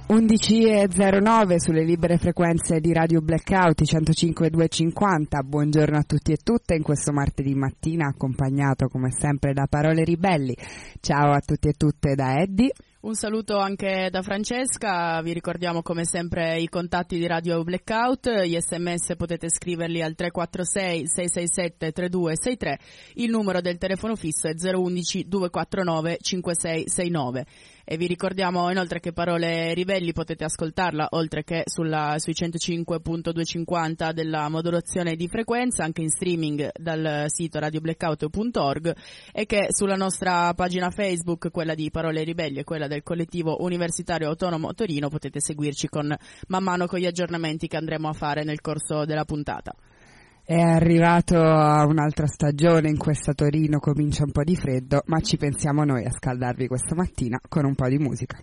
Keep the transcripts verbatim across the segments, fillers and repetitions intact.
undici e zero nove sulle libere frequenze di Radio Blackout centocinque duecentocinquanta. Buongiorno a tutti e tutte in questo martedì mattina, accompagnato come sempre da Parole Ribelli. Ciao a tutti e tutte da Eddie. Un saluto anche da Francesca, vi ricordiamo come sempre i contatti di Radio Blackout, gli sms potete scriverli al tre quattro sei sei sei sette tre due sei tre, il numero del telefono fisso è zero uno uno due quattro nove cinque sei sei nove. E vi ricordiamo inoltre che Parole Ribelli potete ascoltarla oltre che sulla, sui centocinque duecentocinquanta della modulazione di frequenza, anche in streaming dal sito radio blackout punto org, e che sulla nostra pagina Facebook, quella di Parole Ribelli e quella del collettivo universitario autonomo Torino, potete seguirci con man mano con gli aggiornamenti che andremo a fare nel corso della puntata. È arrivato a un'altra stagione in questa Torino, comincia un po' di freddo, ma ci pensiamo noi a scaldarvi questa mattina con un po' di musica.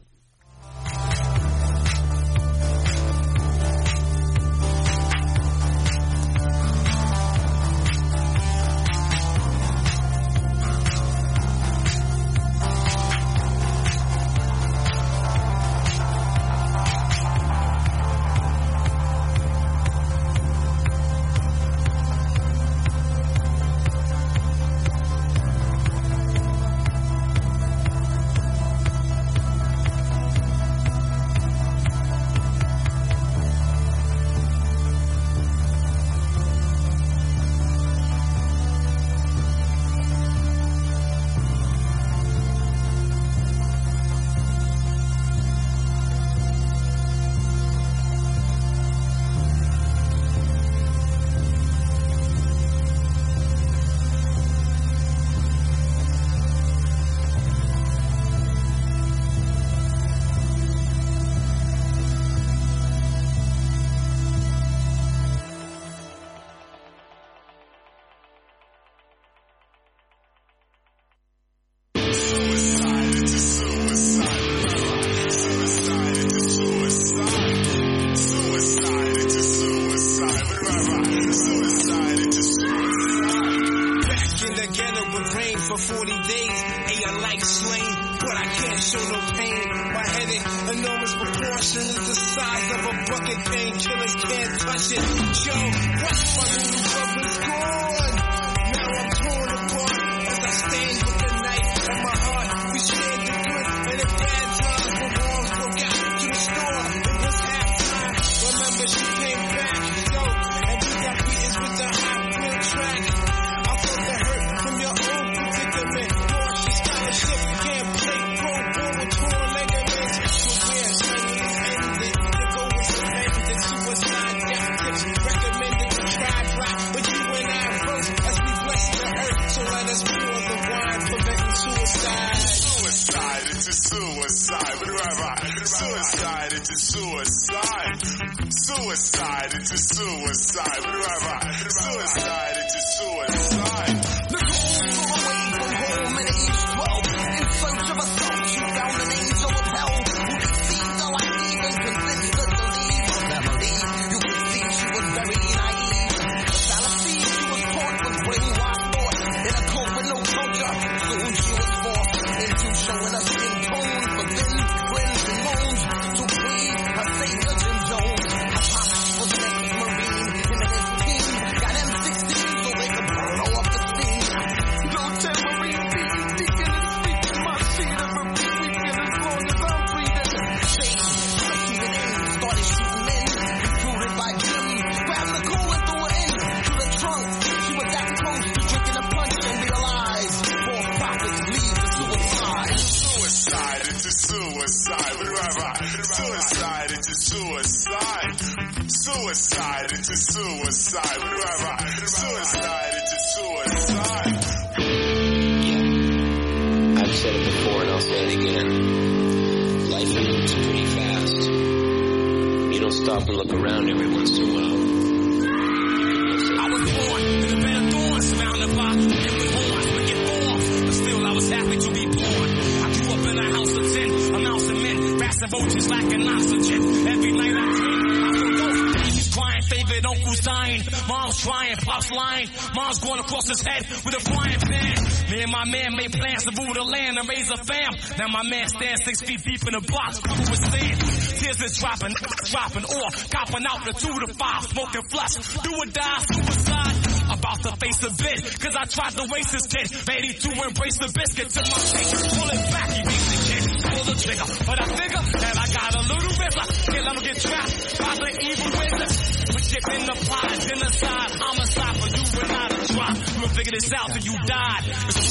Now my man stands six feet deep in a box, covered with sand. Tears is dropping, dropping off, copping out the two to five, smoking flush, do or die, suicide. About to face a bitch, cause I tried to waste this kid. Ready to embrace the biscuit to my face. Pull it back, you beat the kid. Pull the trigger, but I figure that I got a little river. Can't let me get trapped by the evil wizard. With shit in the pot, genocide, homicide for you and not a drop. You will figure this out till you died.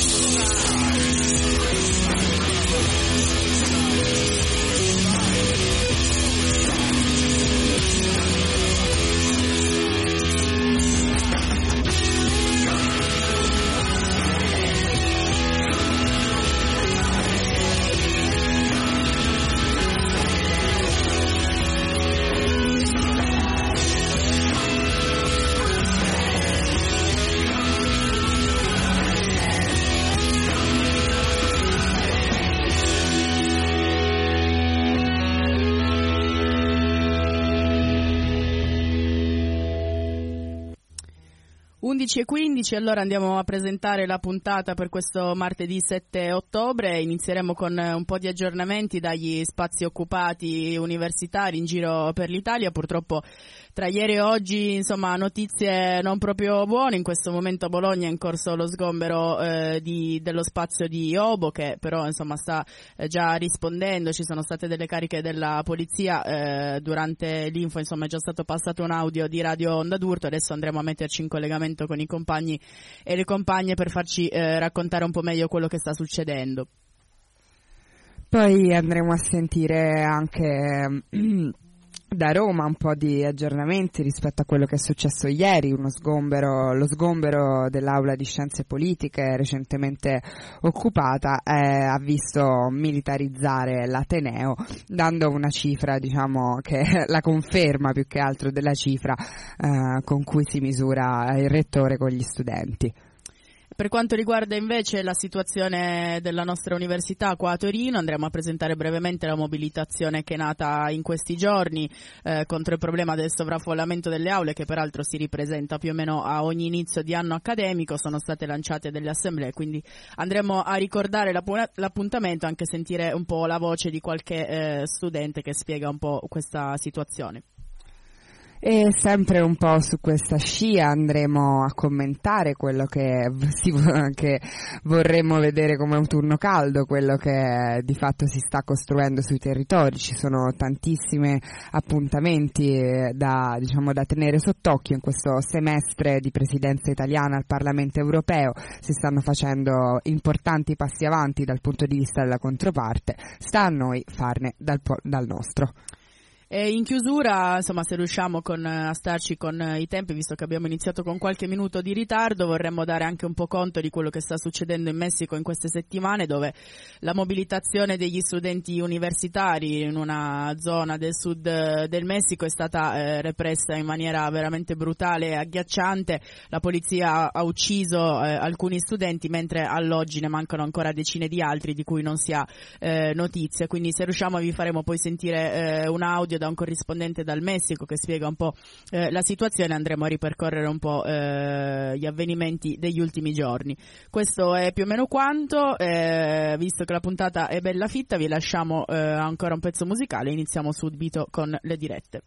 undici e quindici, allora andiamo a presentare la puntata per questo martedì sette ottobre. Inizieremo con un po' di aggiornamenti dagli spazi occupati universitari in giro per l'Italia. Purtroppo tra ieri e oggi, insomma, notizie non proprio buone. In questo momento a Bologna è in corso lo sgombero eh, di, dello spazio di Obo, che però insomma sta eh, già rispondendo. Ci sono state delle cariche della polizia eh, durante l'info, insomma è già stato passato un audio di Radio Onda d'Urto. Adesso andremo a metterci in collegamento con i compagni e le compagne per farci eh, raccontare un po' meglio quello che sta succedendo. Poi andremo a sentire anche da Roma un po' di aggiornamenti rispetto a quello che è successo ieri, uno sgombero, lo sgombero dell'aula di scienze politiche recentemente occupata eh, ha visto militarizzare l'Ateneo, dando una cifra, diciamo, che la conferma più che altro della cifra eh, con cui si misura il rettore con gli studenti. Per quanto riguarda invece la situazione della nostra università qua a Torino, andremo a presentare brevemente la mobilitazione che è nata in questi giorni eh, contro il problema del sovraffollamento delle aule, che peraltro si ripresenta più o meno a ogni inizio di anno accademico. Sono state lanciate delle assemblee, quindi andremo a ricordare l'appuntamento, anche sentire un po' la voce di qualche eh, studente che spiega un po' questa situazione. E sempre un po' su questa scia andremo a commentare quello che, si, che vorremmo vedere come un turno caldo, quello che di fatto si sta costruendo sui territori. Ci sono tantissimi appuntamenti da, diciamo, da tenere sott'occhio in questo semestre di presidenza italiana al Parlamento europeo. Si stanno facendo importanti passi avanti dal punto di vista della controparte, sta a noi farne dal, dal nostro. E in chiusura, insomma, se riusciamo con, a starci con i tempi, visto che abbiamo iniziato con qualche minuto di ritardo, vorremmo dare anche un po' conto di quello che sta succedendo in Messico in queste settimane, dove la mobilitazione degli studenti universitari in una zona del sud del Messico è stata eh, repressa in maniera veramente brutale e agghiacciante. La polizia ha ucciso eh, alcuni studenti, mentre all'oggi ne mancano ancora decine di altri di cui non si ha eh, notizia. Quindi se riusciamo vi faremo poi sentire eh, un audio da un corrispondente dal Messico che spiega un po' eh, la situazione. Andremo a ripercorrere un po' eh, gli avvenimenti degli ultimi giorni. Questo è più o meno quanto, eh, visto che la puntata è bella fitta, vi lasciamo eh, ancora un pezzo musicale. Iniziamo subito con le dirette.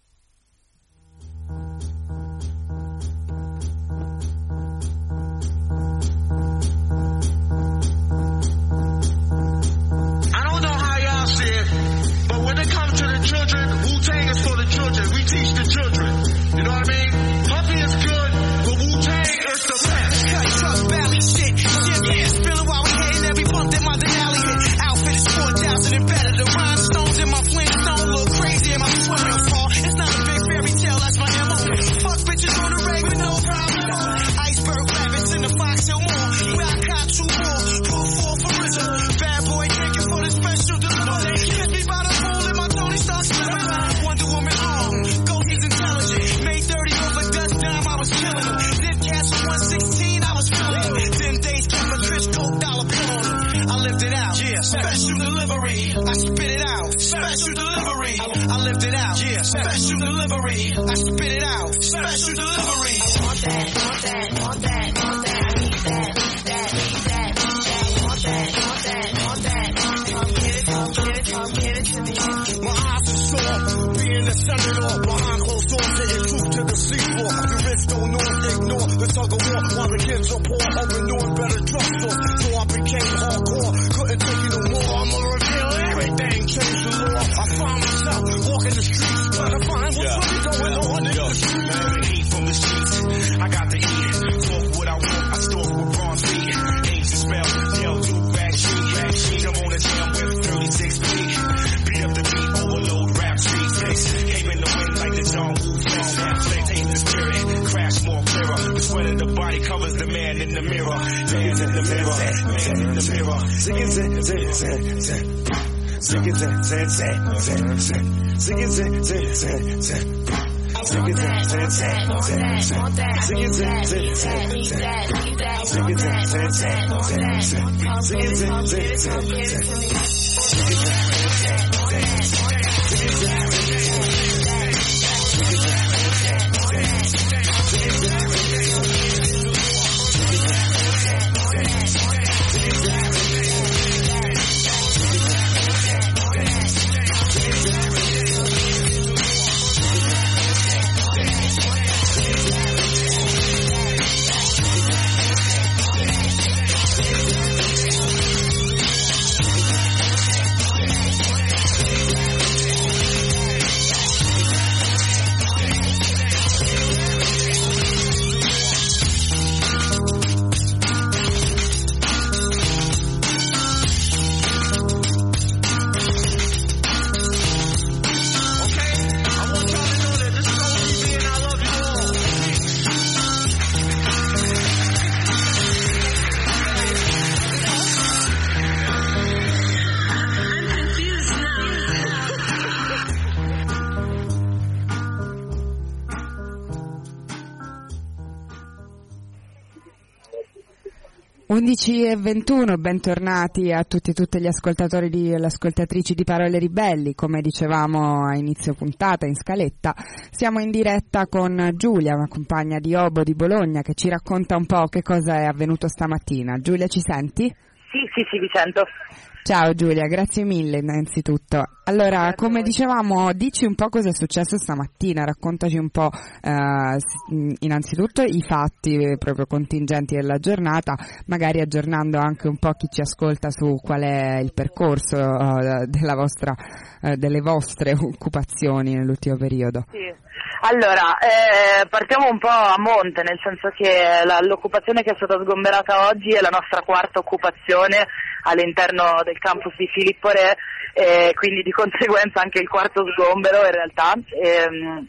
When it comes to the children, Wu-Tang is for the children. We teach the children. You know what I mean? Puffy is good, but Wu-Tang is the best. Cut, truck, valley, shit. Champagne spilling while we hitting every bump in my Denali hit. Outfit is four thousand and better. The rhinestones in my Flintstone look crazy in my swimming pool. It's not a big fairy tale, that's my M O. Fuck bitches on the reg with no problem. Iceberg rabbits in the Fox Hill Mall. Where I caught two more. Pull four for Rizzo. Bad boy drinking for the special delivery. Kiss me by the Wonder Woman arm, go he's intelligent. Made thirty over Dutch dime, I was killing him. Did cash for one sixteen, I was feeling him. Ten days kept a Trish Coke dollar bill on him. I lived it out, yeah. Special delivery, I spit it out. Special delivery, I lived it out, yeah. Special delivery, I spit it out. Special delivery. Want that, want that, want that, want that. I need that, need that, need that, need that. Want that, want that, want that. Come get it, come get it, come get it to me. My eyes are sore. Uh, being a senator behind closed doors, getting truth to the seafloor. The rich don't know, ignore the tug of war while the kids are poor, open new and better drugstores. So I became hardcore, couldn't take it no more. I'ma reveal everything, change the law. I find myself walking the streets, trying to find what's yeah. really going yeah. on in Yo, the streets. Man, eat from the streets. I got to eat it. Talk what I want. I stalk with bronze feet. Ain't to spell. Yo, do back sheet, back sheet. I'm on the jam with thirty-six feet. Beat up the beat, overload rap street face. Came in the wind like the John Woo face. Maintain the spirit, crash more clearer. The sweat of the body covers the man in the mirror. Man in the mirror, man in the mirror. Sing it, sing it, sing it, sing it. Sing it, sing it, sing it, sing it. Sing it, sing it, sing it, sing it. Sing it, sing it, sing it, sing it. Sing it, sing it, sing it, sing it. Sing it, sing it, sing it, sing it. Sing it, sing it, sing it, sing undici e ventuno, bentornati a tutti e tutte gli ascoltatori e le ascoltatrici di Parole Ribelli. Come dicevamo a inizio puntata in scaletta, siamo in diretta con Giulia, una compagna di Obo di Bologna, che ci racconta un po' che cosa è avvenuto stamattina. Giulia, ci senti? Sì, sì, sì, vi sento. Ciao Giulia, grazie mille innanzitutto. Allora, grazie come dicevamo, dici un po' cosa è successo stamattina, raccontaci un po' eh, innanzitutto i fatti proprio contingenti della giornata, magari aggiornando anche un po' chi ci ascolta su qual è il percorso eh, della vostra, eh, delle vostre occupazioni nell'ultimo periodo. Sì. Allora, eh, partiamo un po' a monte, nel senso che la, l'occupazione che è stata sgomberata oggi è la nostra quarta occupazione all'interno del campus di Filippo Re, e quindi di conseguenza anche il quarto sgombero in realtà. E,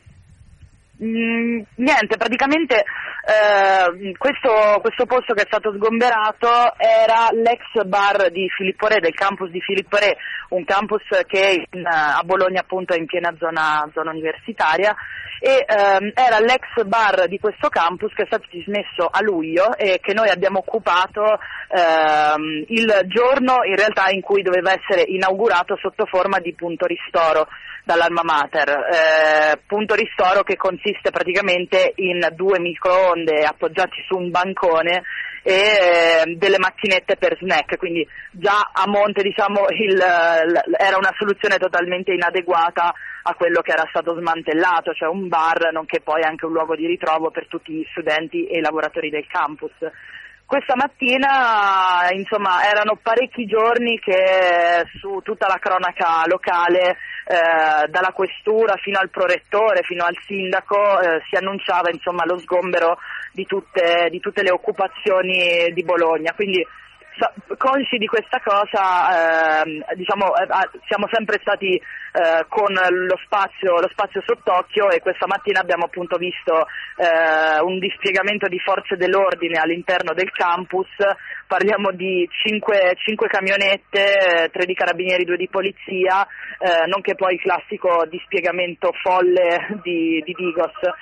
mh, niente, praticamente eh, questo, questo posto che è stato sgomberato era l'ex bar di Filippo Re, del campus di Filippo Re, un campus che in, a Bologna appunto è in piena zona, zona universitaria, e ehm, era l'ex bar di questo campus che è stato dismesso a luglio e che noi abbiamo occupato ehm, il giorno in realtà in cui doveva essere inaugurato sotto forma di punto ristoro dall'Alma Mater, eh, punto ristoro che consiste praticamente in due microonde appoggiati su un bancone e eh, delle macchinette per snack, quindi già a monte diciamo il, l, era una soluzione totalmente inadeguata a quello che era stato smantellato, cioè un bar nonché poi anche un luogo di ritrovo per tutti gli studenti e i lavoratori del campus. Questa mattina insomma erano parecchi giorni che su tutta la cronaca locale, eh, dalla questura fino al prorettore fino al sindaco, eh, si annunciava insomma lo sgombero di tutte, di tutte le occupazioni di Bologna, quindi consci di questa cosa eh, diciamo eh, siamo sempre stati eh, con lo spazio, lo spazio sott'occhio, e questa mattina abbiamo appunto visto eh, un dispiegamento di forze dell'ordine all'interno del campus. Parliamo di cinque, cinque camionette, eh, tre di carabinieri, due di polizia, eh, nonché poi il classico dispiegamento folle di, di Digos.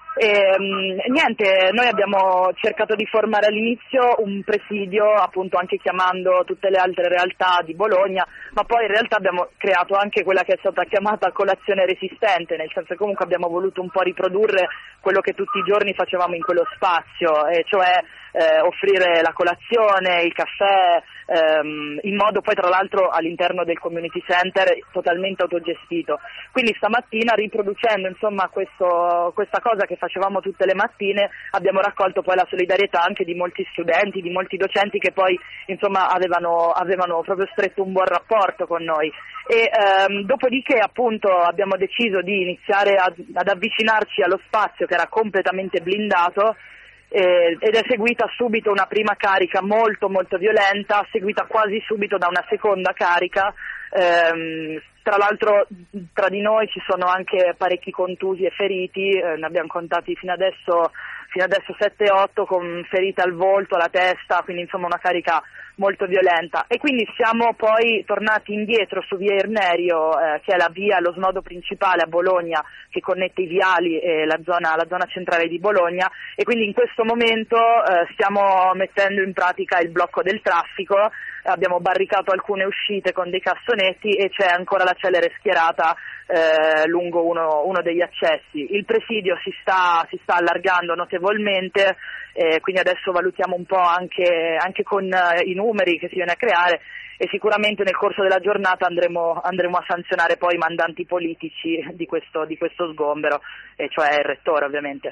E, mh, niente, noi abbiamo cercato di formare all'inizio un presidio, appunto anche chiamando tutte le altre realtà di Bologna, ma poi in realtà abbiamo creato anche quella che è stata chiamata colazione resistente, nel senso che comunque abbiamo voluto un po' riprodurre quello che tutti i giorni facevamo in quello spazio, e cioè eh, offrire la colazione, il caffè, ehm, in modo poi tra l'altro all'interno del community center totalmente autogestito. Quindi stamattina, riproducendo insomma questo, questa cosa che facevamo tutte le mattine, abbiamo raccolto poi la solidarietà anche di molti studenti, di molti docenti che poi insomma avevano, avevano proprio stretto un buon rapporto con noi. E ehm, dopodiché appunto abbiamo deciso di iniziare ad, ad avvicinarci allo spazio che era completamente blindato, eh, ed è seguita subito una prima carica molto molto violenta, seguita quasi subito da una seconda carica. Ehm, tra l'altro tra di noi ci sono anche parecchi contusi e feriti, eh, ne abbiamo contati fino adesso fino adesso sette otto, con ferite al volto, alla testa, quindi insomma una carica molto violenta. E quindi siamo poi tornati indietro su via Irnerio, eh, che è la via, lo snodo principale a Bologna che connette i viali e la zona, la zona centrale di Bologna, e quindi in questo momento eh, stiamo mettendo in pratica il blocco del traffico. Abbiamo barricato alcune uscite con dei cassonetti e c'è ancora la celere schierata eh, lungo uno, uno degli accessi. Il presidio si sta, si sta allargando notevolmente, eh, quindi adesso valutiamo un po' anche, anche con eh, i numeri che si viene a creare, e sicuramente nel corso della giornata andremo, andremo a sanzionare poi i mandanti politici di questo, di questo sgombero, e cioè il rettore ovviamente.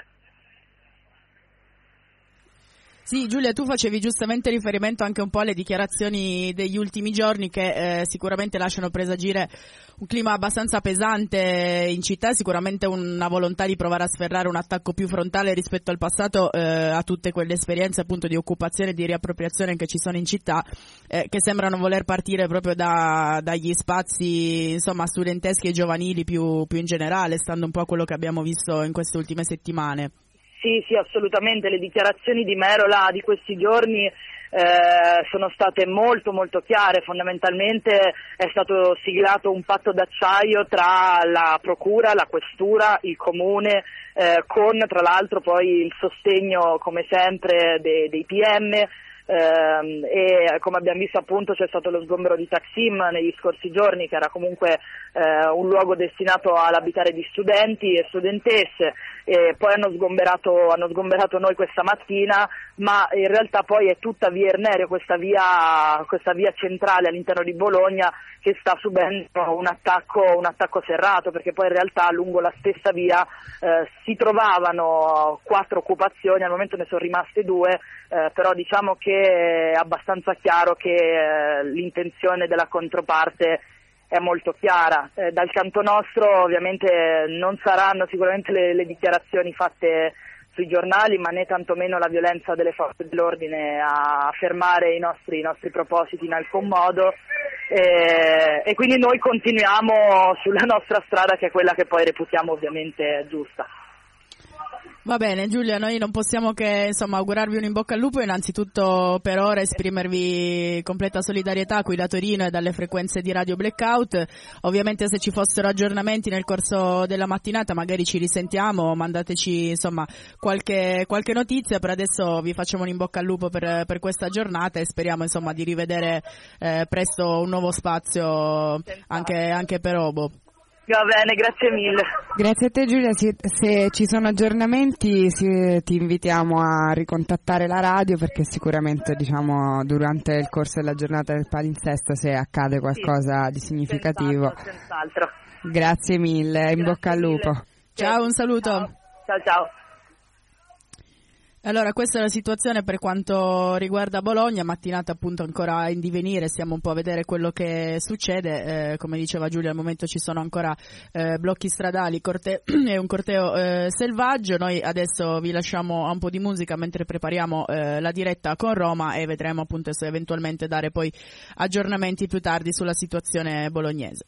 Sì, Giulia, tu facevi giustamente riferimento anche un po' alle dichiarazioni degli ultimi giorni che eh, sicuramente lasciano presagire un clima abbastanza pesante in città, sicuramente una volontà di provare a sferrare un attacco più frontale rispetto al passato eh, a tutte quelle esperienze appunto di occupazione e di riappropriazione che ci sono in città, eh, che sembrano voler partire proprio da, dagli spazi insomma studenteschi e giovanili più, più in generale, stando un po' a quello che abbiamo visto in queste ultime settimane. Sì, sì, assolutamente. Le dichiarazioni di Merola di questi giorni eh, sono state molto molto chiare. Fondamentalmente è stato siglato un patto d'acciaio tra la procura, la questura, il comune, eh, con tra l'altro poi il sostegno come sempre de- dei P M. Eh, e come abbiamo visto appunto c'è stato lo sgombero di Taksim negli scorsi giorni, che era comunque eh, un luogo destinato all'abitare di studenti e studentesse, e poi hanno sgomberato, hanno sgomberato noi questa mattina, ma in realtà poi è tutta via Irnerio, questa via, questa via centrale all'interno di Bologna, che sta subendo un attacco, un attacco serrato, perché poi in realtà lungo la stessa via eh, si trovavano quattro occupazioni, al momento ne sono rimaste due, eh, però diciamo che è abbastanza chiaro che eh, l'intenzione della controparte è molto chiara. Eh, dal canto nostro ovviamente non saranno sicuramente le, le dichiarazioni fatte sui giornali, ma né tantomeno la violenza delle forze dell'ordine a fermare i nostri, i nostri propositi in alcun modo, e, e quindi noi continuiamo sulla nostra strada, che è quella che poi reputiamo ovviamente giusta. Va bene Giulia, noi non possiamo che insomma augurarvi un in bocca al lupo, e innanzitutto per ora esprimervi completa solidarietà qui da Torino e dalle frequenze di Radio Blackout. Ovviamente se ci fossero aggiornamenti nel corso della mattinata magari ci risentiamo, mandateci insomma qualche, qualche notizia. Per adesso vi facciamo un in bocca al lupo per, per questa giornata, e speriamo insomma di rivedere eh, presto un nuovo spazio anche, anche per Obo. Va bene, grazie mille. Grazie a te Giulia, se, se ci sono aggiornamenti si, ti invitiamo a ricontattare la radio, perché sicuramente diciamo durante il corso della giornata del palinsesto, se accade qualcosa sì, di significativo. Senz'altro, senz'altro. Grazie mille, in grazie bocca al lupo. Mille. Ciao, un saluto. Ciao, ciao. ciao. Allora, questa è la situazione per quanto riguarda Bologna, mattinata appunto ancora in divenire, stiamo un po' a vedere quello che succede, eh, come diceva Giulia al momento ci sono ancora eh, blocchi stradali corte- e un corteo eh, selvaggio. Noi adesso vi lasciamo a un po' di musica mentre prepariamo eh, la diretta con Roma, e vedremo appunto se eventualmente dare poi aggiornamenti più tardi sulla situazione bolognese.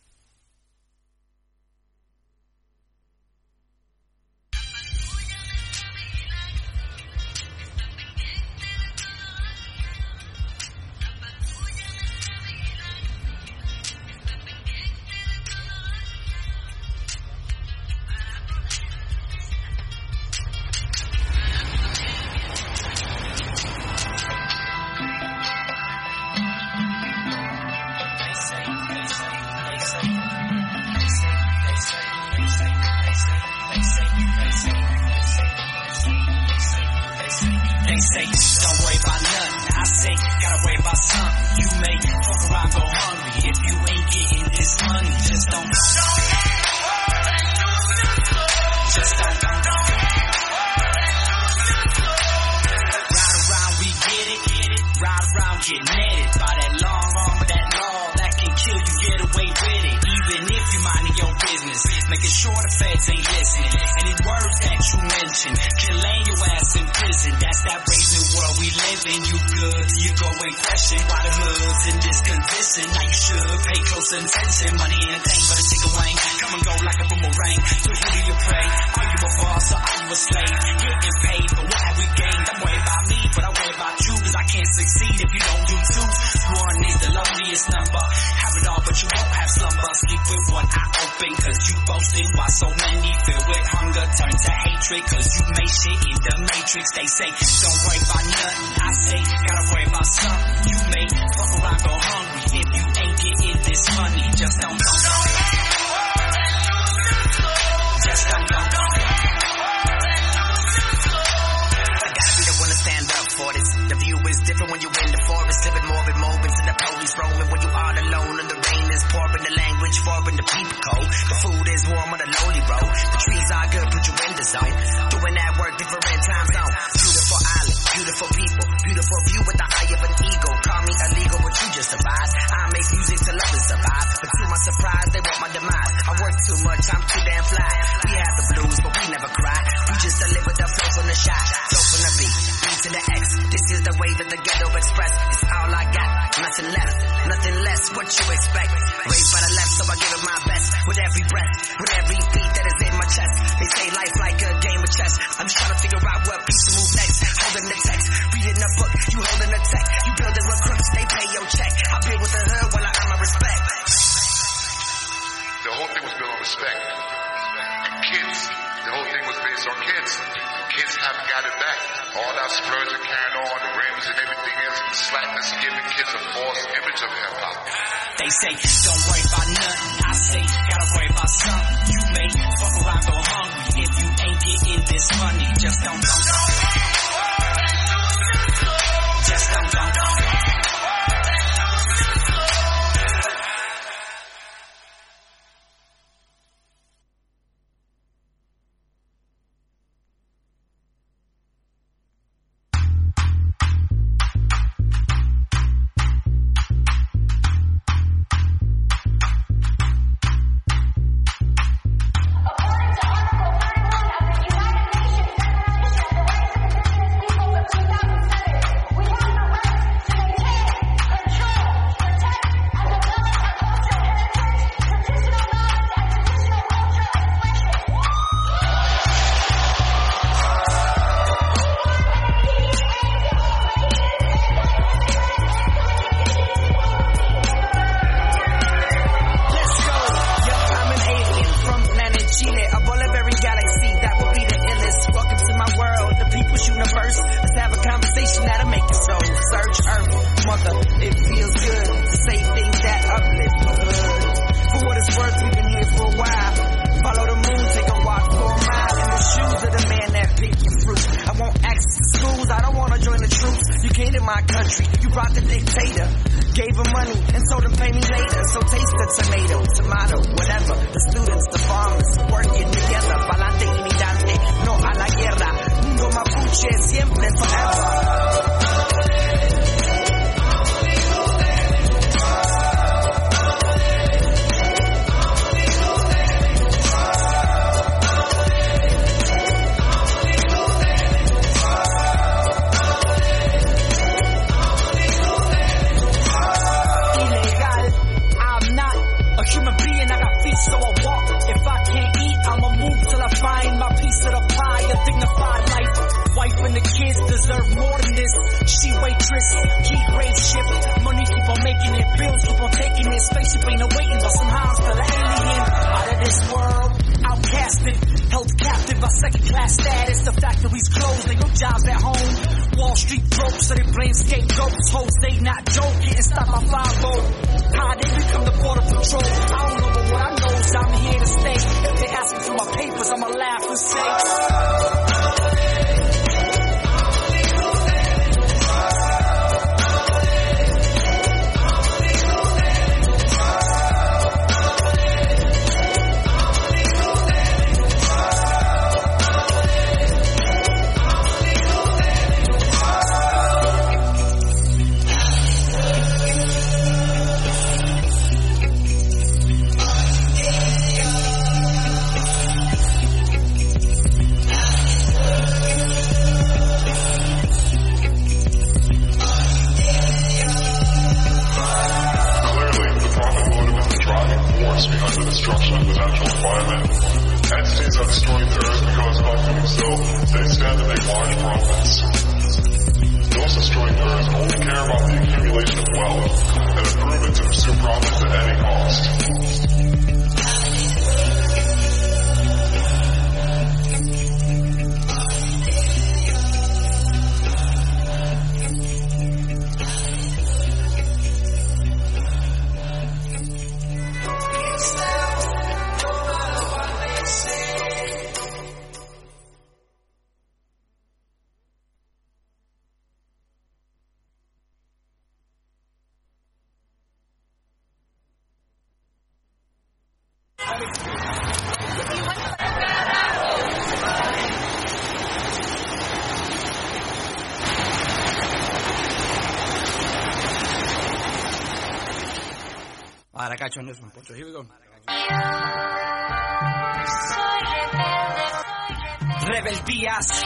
making sure the feds ain't listening. Any words that you mention can land your ass in prison. That's that brave new world we live in. You good, you go and question why the hood's in this condition. Now you should pay close attention. Money ain't a thing but a chicken wing. Come and go like a boomerang. So who do you pray? Are you a boss or are you a slave? Getting paid, but what have we gained? I'm worried about me, but I worry about you, cause I can't succeed if you don't do two. One is the loneliest number. Have it all, but you won't have slumber. Sleep with one eye open, cause you boasting. Why so many filled with hunger turn to hatred? Cause you made shit in the matrix. They say, don't worry about nothing. I say, gotta worry about something you made. Fuck around, go hungry. If you ain't getting this money, just don't, don't, don't. Just don't, don't, don't. I gotta be the one to stand up for this. The view is different when you in the forest, living morbid moments in the police roaming. When you are alone and the rain is pouring, the language foreign, the people cold. The food is warm on the lonely road. The trees are good, put you in the zone. Doing that work, different time zone. Beautiful island, beautiful people, beautiful view with the eye of an eagle. Call me illegal, but you just advise. I make music to love and survive, but to my surprise, they want my demise. I work too much, I'm too damn fly. We have the blues, but we never cry. We just deliver the flow from the shot, flow from the beat, beat to the X. This is the way that the ghetto express. It's all I got, nothing left, nothing less. What you expect? Raised by the left, so I give it my best. With every breath, with every beat that is in my chest. They say life like a game of chess. I'm just trying to figure out what piece to move next. Holding the text, reading the book, you holding the tech. You building with crooks, they pay your check. I build with the hood while I earn my respect. The whole thing was built on respect. And kids, the whole thing was based on kids. Kids haven't got it back. All that splurge and carrying on, the rims and everything else, and slackness, giving kids a false image of hip hop. They say, don't worry about nothing. I say, gotta worry about something you make. Fuck around, go hungry. If you ain't getting this money, just don't, don't, don't. Just don't, don't, don't. companies that destroy the earth because God for himself, they stand to make large profits. Those destroying the earth only care about the accumulation of wealth and have proven to pursue profits at any cost. Ahora cacho no es un pocho, here we go. Rebeldías.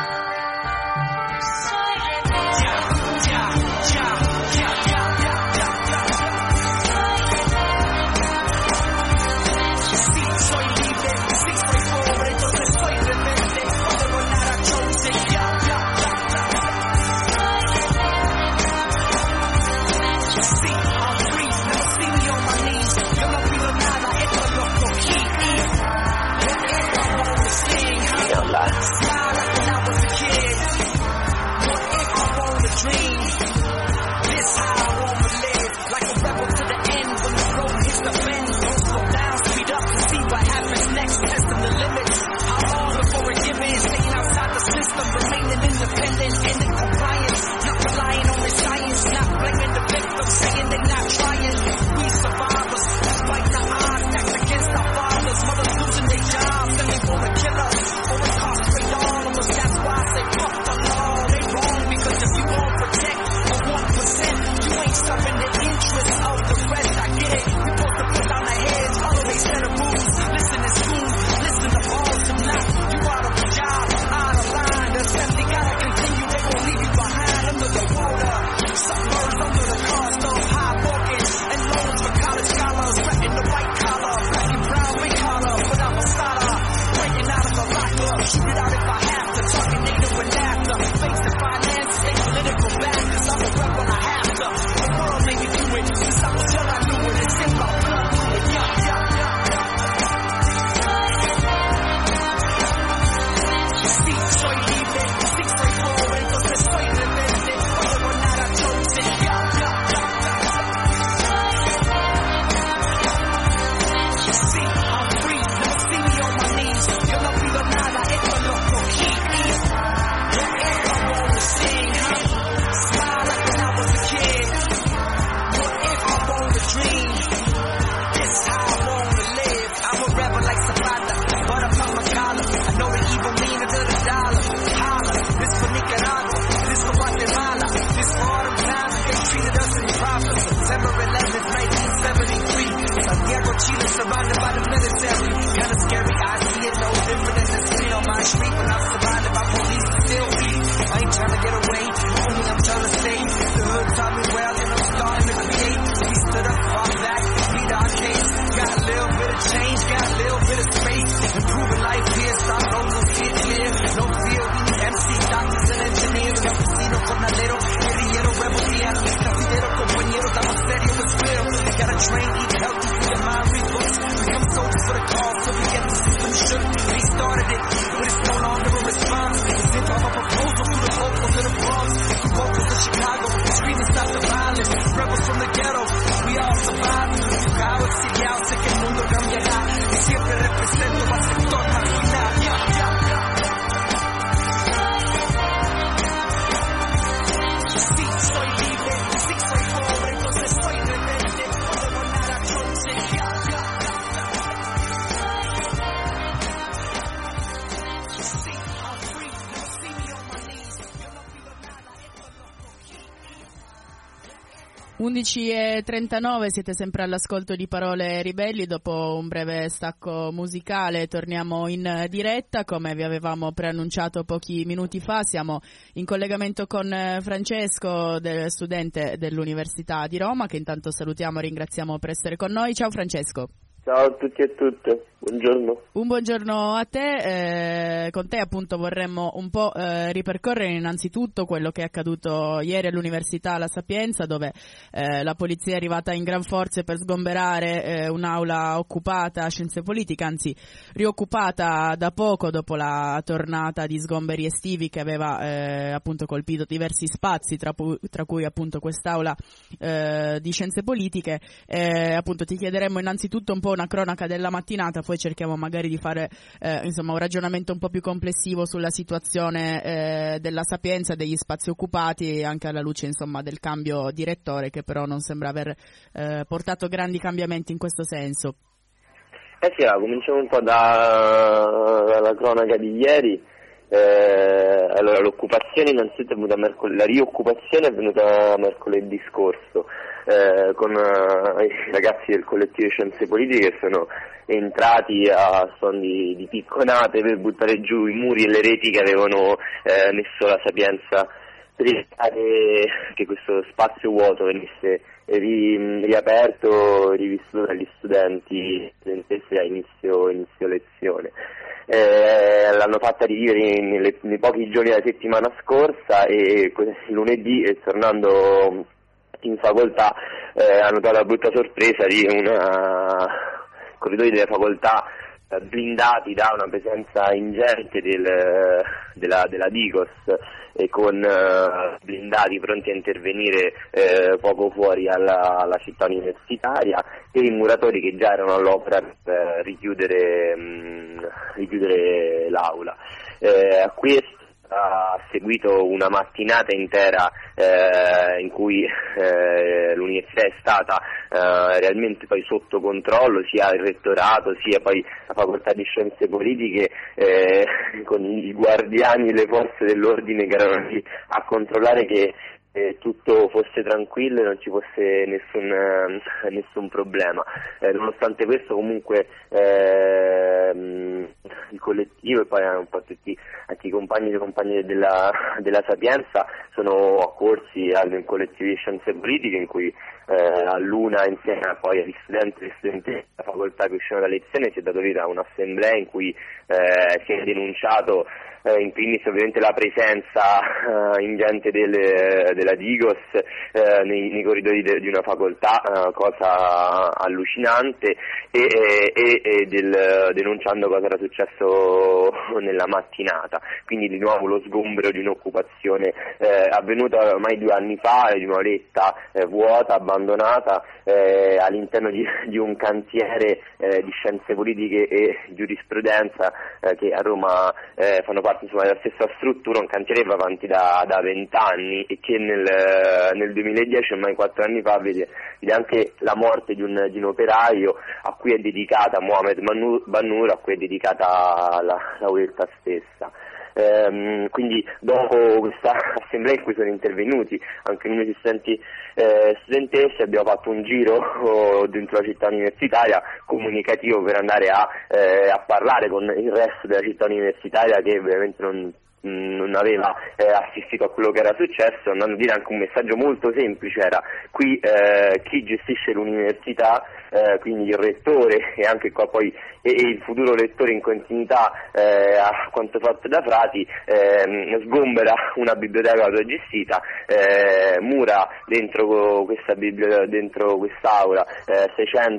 undici e trentanove, siete sempre all'ascolto di Parole Ribelli. Dopo un breve stacco musicale torniamo in diretta, come vi avevamo preannunciato pochi minuti fa. Siamo in collegamento con Francesco, del studente dell'Università di Roma, che intanto salutiamo e ringraziamo per essere con noi. Ciao Francesco. Ciao a tutti e tutte, buongiorno. Un buongiorno a te, eh, con te appunto vorremmo un po' eh, ripercorrere innanzitutto quello che è accaduto ieri all'Università La Sapienza, dove eh, la polizia è arrivata in gran forze per sgomberare eh, un'aula occupata a Scienze Politiche, anzi rioccupata da poco dopo la tornata di sgomberi estivi che aveva eh, appunto colpito diversi spazi, tra, pu- tra cui appunto quest'aula eh, di Scienze Politiche. Eh, appunto ti chiederemmo innanzitutto un po' una cronaca della mattinata, poi cerchiamo magari di fare eh, insomma un ragionamento un po' più complessivo sulla situazione eh, della Sapienza, degli spazi occupati, anche alla luce insomma del cambio direttore, che però non sembra aver eh, portato grandi cambiamenti in questo senso. Eh sì, allora, cominciamo un po' da, dalla cronaca di ieri. Eh, allora, l'occupazione innanzitutto è venuta mercoledì, la rioccupazione è venuta mercoledì scorso, eh, con eh, i ragazzi del collettivo di Scienze Politiche che sono entrati a suon di, di picconate per buttare giù i muri e le reti che avevano eh, messo la Sapienza, per evitare che questo spazio vuoto venisse ri, riaperto, rivissuto dagli studenti studentesse a inizio, inizio lezione. Eh, l'hanno fatta rivivere nelle, nei pochi giorni della settimana scorsa e lunedì, eh, tornando in facoltà, eh, hanno dato la brutta sorpresa di una corridoi delle facoltà eh, blindati da una presenza ingente del, della, della Digos e con eh, blindati pronti a intervenire eh, poco fuori alla, alla città universitaria, e i muratori che già erano all'opera per richiudere, mh, richiudere l'aula. Eh, a questo ha seguito una mattinata intera eh, in cui eh, l'università è stata eh, realmente poi sotto controllo, sia il rettorato sia poi la facoltà di Scienze Politiche, eh, con i guardiani e le forze dell'ordine che erano lì a controllare che eh, tutto fosse tranquillo e non ci fosse nessun, eh, nessun problema. Eh, nonostante questo comunque eh, il collettivo e poi un po' tutti anche i compagni e compagni della, della Sapienza sono accorsi al collettivo di Scienze Politiche, in cui eh, a Luna, insieme poi agli studenti e studenti della facoltà che uscivano da lezione, si è dato vita a un'assemblea in cui eh, si è denunciato eh, in primis ovviamente la presenza eh, ingente delle, della Digos eh, nei, nei corridoi de, di una facoltà, eh, cosa allucinante, e, e, e del, denunciando cosa era successo nella mattinata. Quindi di nuovo lo sgombero di un'occupazione eh, avvenuta ormai due anni fa, di un'auletta eh, vuota, abbandonata eh, all'interno di, di un cantiere eh, di Scienze Politiche e Giurisprudenza eh, che a Roma eh, fanno parte insomma della stessa struttura, un cantiere che va avanti da vent'anni e che nel, nel duemiladieci, ormai quattro anni fa, vede, vede anche la morte di un, di un operaio a cui è dedicata, Mohamed Bannur, a cui è dedicata la, la auletta stessa. Ehm, quindi dopo questa assemblea in cui sono intervenuti anche numerosi studenti eh, studentesse, abbiamo fatto un giro oh, dentro la città universitaria comunicativo per andare a, eh, a parlare con il resto della città universitaria, che ovviamente non non aveva eh, assistito a quello che era successo, andando a dire anche un messaggio molto semplice: era qui eh, chi gestisce l'università, eh, quindi il rettore e anche qua poi e, e il futuro rettore in continuità eh, a quanto fatto da Frati, eh, sgombera una biblioteca autogestita, eh, mura dentro questa biblioteca, dentro quest'aula eh,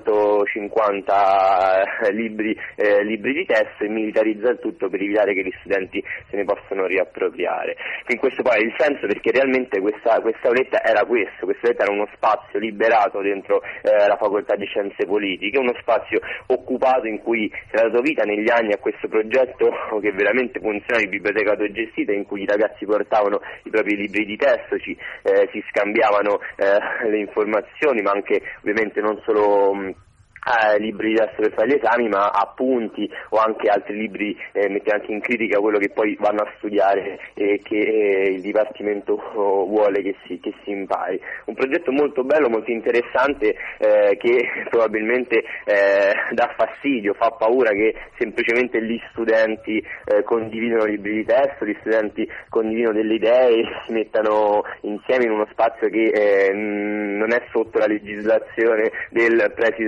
seicentocinquanta eh, libri, eh, libri di testo, e militarizza il tutto per evitare che gli studenti se ne possano riappropriare. Quindi questo poi è il senso, perché realmente questa, questa auletta era questo, questa auletta era uno spazio liberato dentro eh, la facoltà di Scienze Politiche, uno spazio occupato in cui si è dato vita negli anni a questo progetto che veramente funziona di biblioteca autogestita, in cui i ragazzi portavano i propri libri di testo, ci, eh, si scambiavano eh, le informazioni, ma anche ovviamente non solo mh, Eh, libri di testo per fare gli esami, ma appunti o anche altri libri, eh, mette anche in critica quello che poi vanno a studiare e che eh, il Dipartimento oh, vuole che si, che si impari. Un progetto molto bello, molto interessante, eh, che probabilmente eh, dà fastidio, fa paura che semplicemente gli studenti eh, condividono libri di testo, gli studenti condividono delle idee e si mettano insieme in uno spazio che eh, non è sotto la legislazione del preside della facoltà,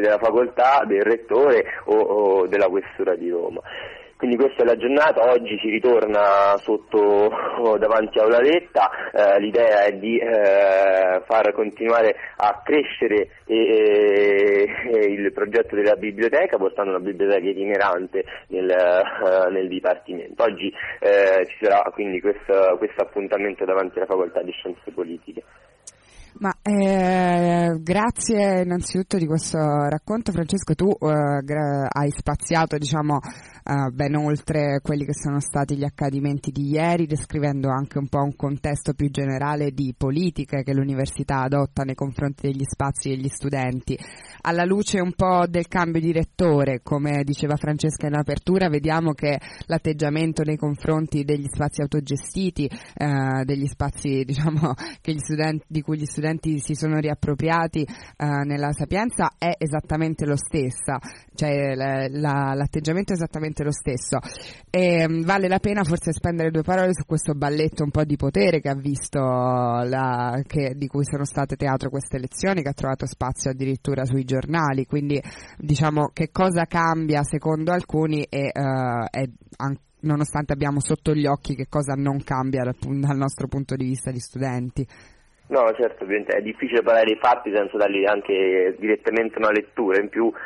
facoltà, del rettore o, o della questura di Roma. Quindi questa è la giornata, oggi si ritorna sotto davanti a Aula Letta, eh, l'idea è di eh, far continuare a crescere eh, eh, il progetto della biblioteca, portando una biblioteca itinerante nel, eh, nel Dipartimento. Oggi eh, ci sarà quindi questo, questo appuntamento davanti alla Facoltà di Scienze Politiche. Ma eh, grazie innanzitutto di questo racconto, Francesco. Tu eh, gra- hai spaziato, diciamo, eh, ben oltre quelli che sono stati gli accadimenti di ieri, descrivendo anche un po' un contesto più generale di politiche che l'università adotta nei confronti degli spazi degli studenti. Alla luce un po' del cambio di rettore, come diceva Francesca in apertura, vediamo che l'atteggiamento nei confronti degli spazi autogestiti, eh, degli spazi, diciamo, che gli studenti, di cui gli studenti si sono riappropriati eh, nella Sapienza è esattamente lo stesso, cioè la, la, l'atteggiamento è esattamente lo stesso. E vale la pena forse spendere due parole su questo balletto un po' di potere che ha visto la, che, di cui sono state teatro queste elezioni, che ha trovato spazio addirittura sui giornali. Quindi diciamo che cosa cambia secondo alcuni e uh, è an- nonostante abbiamo sotto gli occhi che cosa non cambia dal, dal nostro punto di vista di studenti. No, certo, ovviamente è difficile parlare dei fatti senza dargli anche direttamente una lettura. In più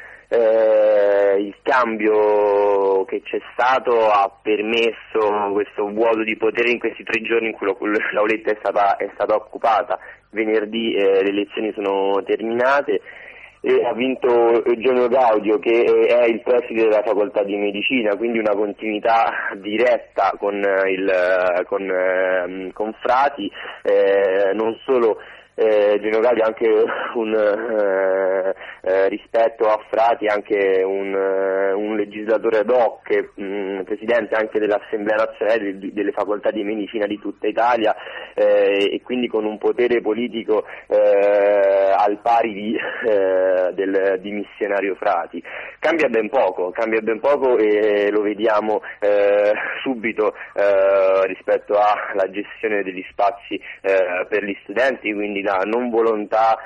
eh, il cambio che c'è stato ha permesso questo vuoto di potere in questi tre giorni in cui l'Auletta è stata, è stata occupata. Venerdì eh, le elezioni sono terminate e ha vinto Eugenio Gaudio, che è il preside della facoltà di medicina, quindi una continuità diretta con, il, con, eh, con Frati, eh, non solo eh, Eugenio Gaudio, anche un eh, eh, rispetto a Frati, anche un, eh, un legislatore ad hoc, mh, presidente anche dell'Assemblea nazionale de, delle facoltà di medicina di tutta Italia, eh, e quindi con un potere politico eh, al pari di, eh, del dimissionario Frati. Cambia ben poco, cambia ben poco e lo vediamo eh, subito eh, rispetto alla gestione degli spazi eh, per gli studenti, quindi la non volontà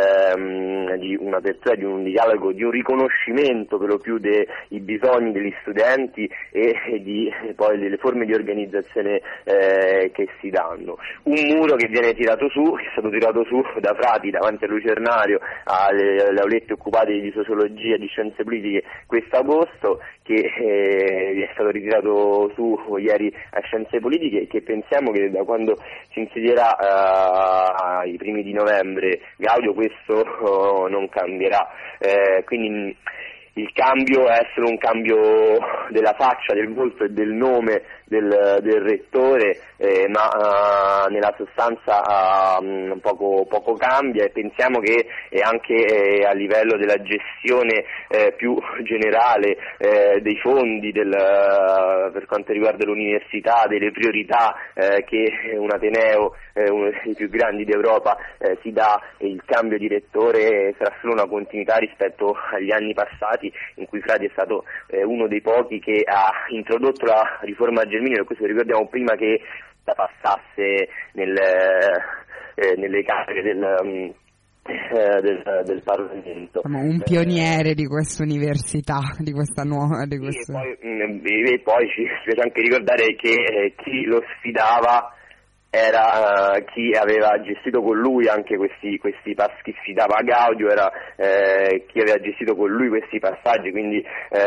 ehm, di un'apertura, di un dialogo, di un riconoscimento per lo più dei bisogni degli studenti e, e di e poi delle forme di organizzazione eh, che si danno. Un muro che viene tirato su, che è stato tirato su da Frati davanti a Lucernario, alle, alle aulette occupate di sociologia, di scienze politiche quest'agosto, che eh, è stato ritirato su ieri a scienze politiche e che pensiamo che da quando si insedierà eh, ai primi di novembre Gaudio questo oh, non cambierà. Eh, quindi il cambio è solo un cambio della faccia, del volto e del nome del, del rettore, eh, ma uh, nella sostanza uh, poco, poco cambia, e pensiamo che eh, anche eh, a livello della gestione eh, più generale eh, dei fondi del, uh, per quanto riguarda l'università, delle priorità eh, che un ateneo, eh, uno dei più grandi d'Europa, eh, si dà, e il cambio di rettore sarà solo una continuità rispetto agli anni passati, in cui Frati è stato eh, uno dei pochi che ha introdotto la riforma Gelmini, per questo ricordiamo prima che la passasse nel, eh, nelle Camere del, um, eh, del, del Parlamento. Siamo un pioniere di questa università, di questa nuova... Di questo... e, poi, mh, e poi ci piace anche ricordare che eh, chi lo sfidava era uh, chi aveva gestito con lui anche questi, questi passi, chi sfidava Gaudio era eh, chi aveva gestito con lui questi passaggi, quindi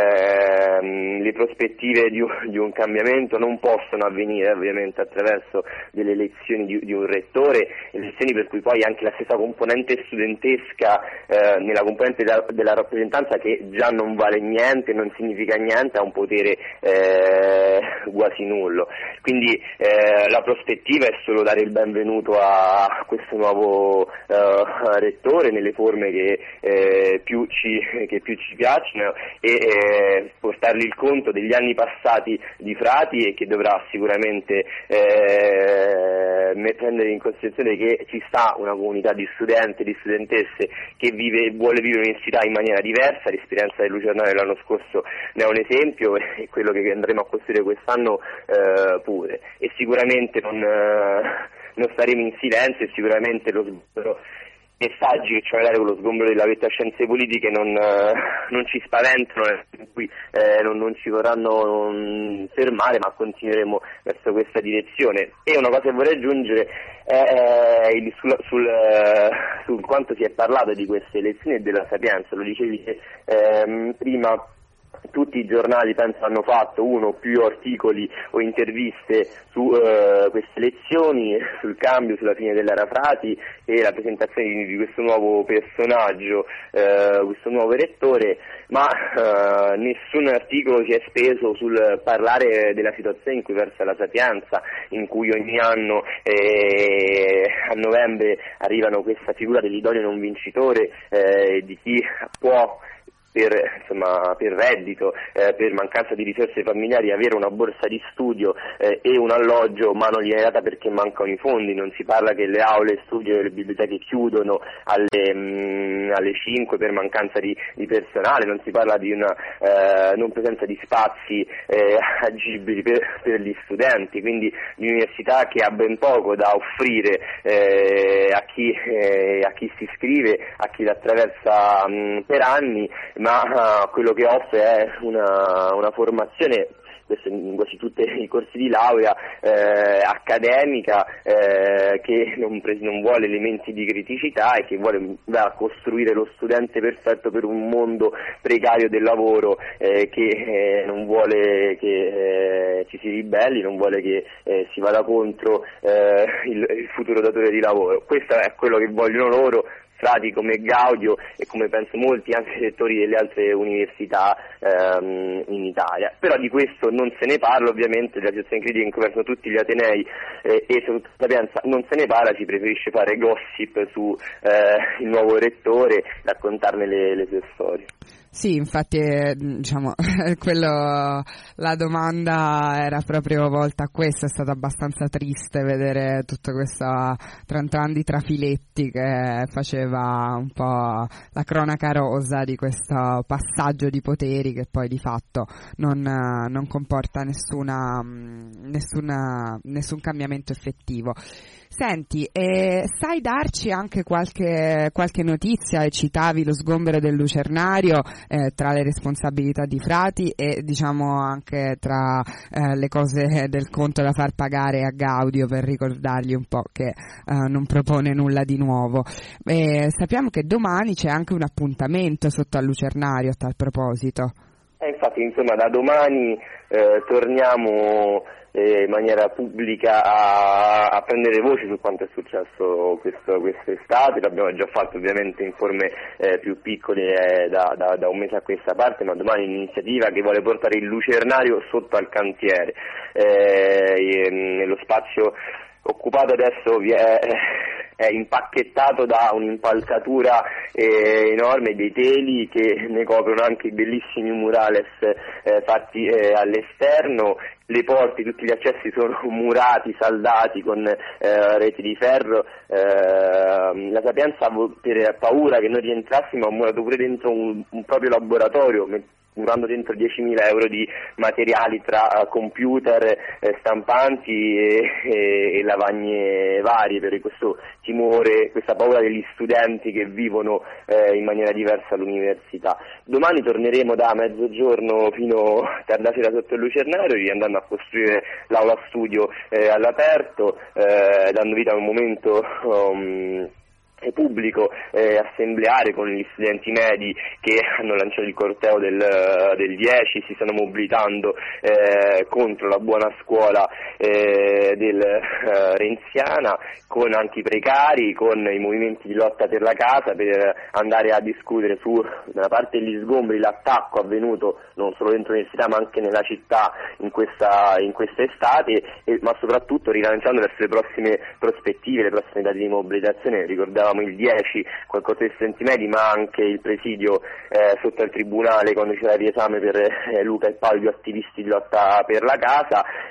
eh, le prospettive di un, di un cambiamento non possono avvenire ovviamente attraverso delle elezioni di, di un rettore, elezioni per cui poi anche la stessa componente studentesca eh, nella componente della, della rappresentanza, che già non vale niente, non significa niente, ha un potere eh, quasi nullo. Quindi eh, la prospettiva è solo dare il benvenuto a questo nuovo uh, rettore nelle forme che, eh, più ci, che più ci piacciono, e eh, portargli il conto degli anni passati di Frati, e che dovrà sicuramente eh, prendere in considerazione che ci sta una comunità di studenti e di studentesse che vive, vuole vivere l'università in maniera diversa. L'esperienza del Lucernario l'anno scorso ne è un esempio, e quello che andremo a costruire quest'anno eh, pure, e sicuramente non non staremo in silenzio, e sicuramente lo sguardo messaggi che ci vuole dare con lo sgombero della vetta scienze politiche non, eh, non ci spaventano, in cui eh, non, non ci vorranno non fermare, ma continueremo verso questa direzione. E una cosa che vorrei aggiungere è eh, sul, sul, eh, sul quanto si è parlato di queste elezioni e della Sapienza. Lo dicevi eh, prima. Tutti i giornali penso hanno fatto uno o più articoli o interviste su eh, queste elezioni, sul cambio, sulla fine dell'era Frati e la presentazione di, di questo nuovo personaggio, eh, questo nuovo rettore, ma eh, nessun articolo si è speso sul parlare della situazione in cui versa la Sapienza, in cui ogni anno eh, a novembre arrivano questa figura dell'idoneo non vincitore, eh, di chi può Per, insomma, per reddito, eh, per mancanza di risorse familiari, avere una borsa di studio eh, e un alloggio, ma non gli è data perché mancano i fondi. Non si parla che le aule studio e le biblioteche chiudono alle, mh, alle cinque per mancanza di, di personale, non si parla di una eh, non presenza di spazi eh, agibili per, per gli studenti, quindi l'università che ha ben poco da offrire eh, a, chi, eh, a chi si iscrive, a chi l'attraversa mh, per anni, ma uh, quello che offre è una, una formazione, questo in quasi tutti i corsi di laurea, eh, accademica, eh, che non, pre- non vuole elementi di criticità e che vuole da, costruire lo studente perfetto per un mondo precario del lavoro, eh, che eh, non vuole che eh, ci si ribelli, non vuole che eh, si vada contro eh, il, il futuro datore di lavoro. Questo è quello che vogliono loro, Frati come Gaudio e come penso molti anche rettori delle altre università ehm, in Italia. Però di questo non se ne parla, ovviamente della situazione critica in cui versano tutti gli atenei eh, e soprattutto la Sapienza non se ne parla, si preferisce fare gossip su eh, il nuovo rettore, raccontarne le, le sue storie. Sì, infatti eh, diciamo quello, la domanda era proprio volta a questo. È stato abbastanza triste vedere tutta questa trant'anni di trafiletti che faceva un po' la cronaca rosa di questo passaggio di poteri che poi di fatto non, non comporta nessuna, nessuna, nessun cambiamento effettivo. Senti, eh, sai darci anche qualche, qualche notizia? Citavi lo sgombero del Lucernario, eh, tra le responsabilità di Frati e diciamo anche tra eh, le cose del conto da far pagare a Gaudio, per ricordargli un po' che eh, non propone nulla di nuovo. Eh, sappiamo che domani c'è anche un appuntamento sotto al Lucernario a tal proposito. Eh, infatti, insomma, da domani eh, torniamo in maniera pubblica a, a prendere voce su quanto è successo questo, quest'estate. L'abbiamo già fatto ovviamente in forme eh, più piccole eh, da, da, da un mese a questa parte, ma domani un'iniziativa che vuole portare il Lucernario sotto al cantiere. Eh, nello spazio occupato adesso vi è, è impacchettato da un'impalcatura eh, enorme, dei teli che ne coprono anche i bellissimi murales eh, fatti eh, all'esterno. Le porte, tutti gli accessi sono murati, saldati con eh, reti di ferro. Eh, la Sapienza, per paura che noi rientrassimo, ha murato pure dentro un, un proprio laboratorio, murando dentro diecimila euro di materiali tra computer, eh, stampanti e, e, e lavagne varie, per questo timore, questa paura degli studenti che vivono eh, in maniera diversa all'università. Domani torneremo da mezzogiorno fino a tarda sera sotto il Lucernario, andando a costruire l'aula studio eh, all'aperto, eh, dando vita a un momento um, pubblico eh, assembleare con gli studenti medi che hanno lanciato il corteo del, del dieci, si stanno mobilitando eh, contro la buona scuola eh, del eh, renziana, con anche i precari, con i movimenti di lotta per la casa, per andare a discutere su, da parte degli sgombri, l'attacco avvenuto non solo dentro l'università ma anche nella città in questa, in questa estate, e, ma soprattutto rilanciando verso le prossime prospettive, le prossime date di mobilitazione. Ricordavamo il dieci con il corteo dei studenti medi, ma anche il presidio eh, sotto al tribunale quando c'era il riesame per eh, Luca e Paolo, gli attivisti di lotta per la casa,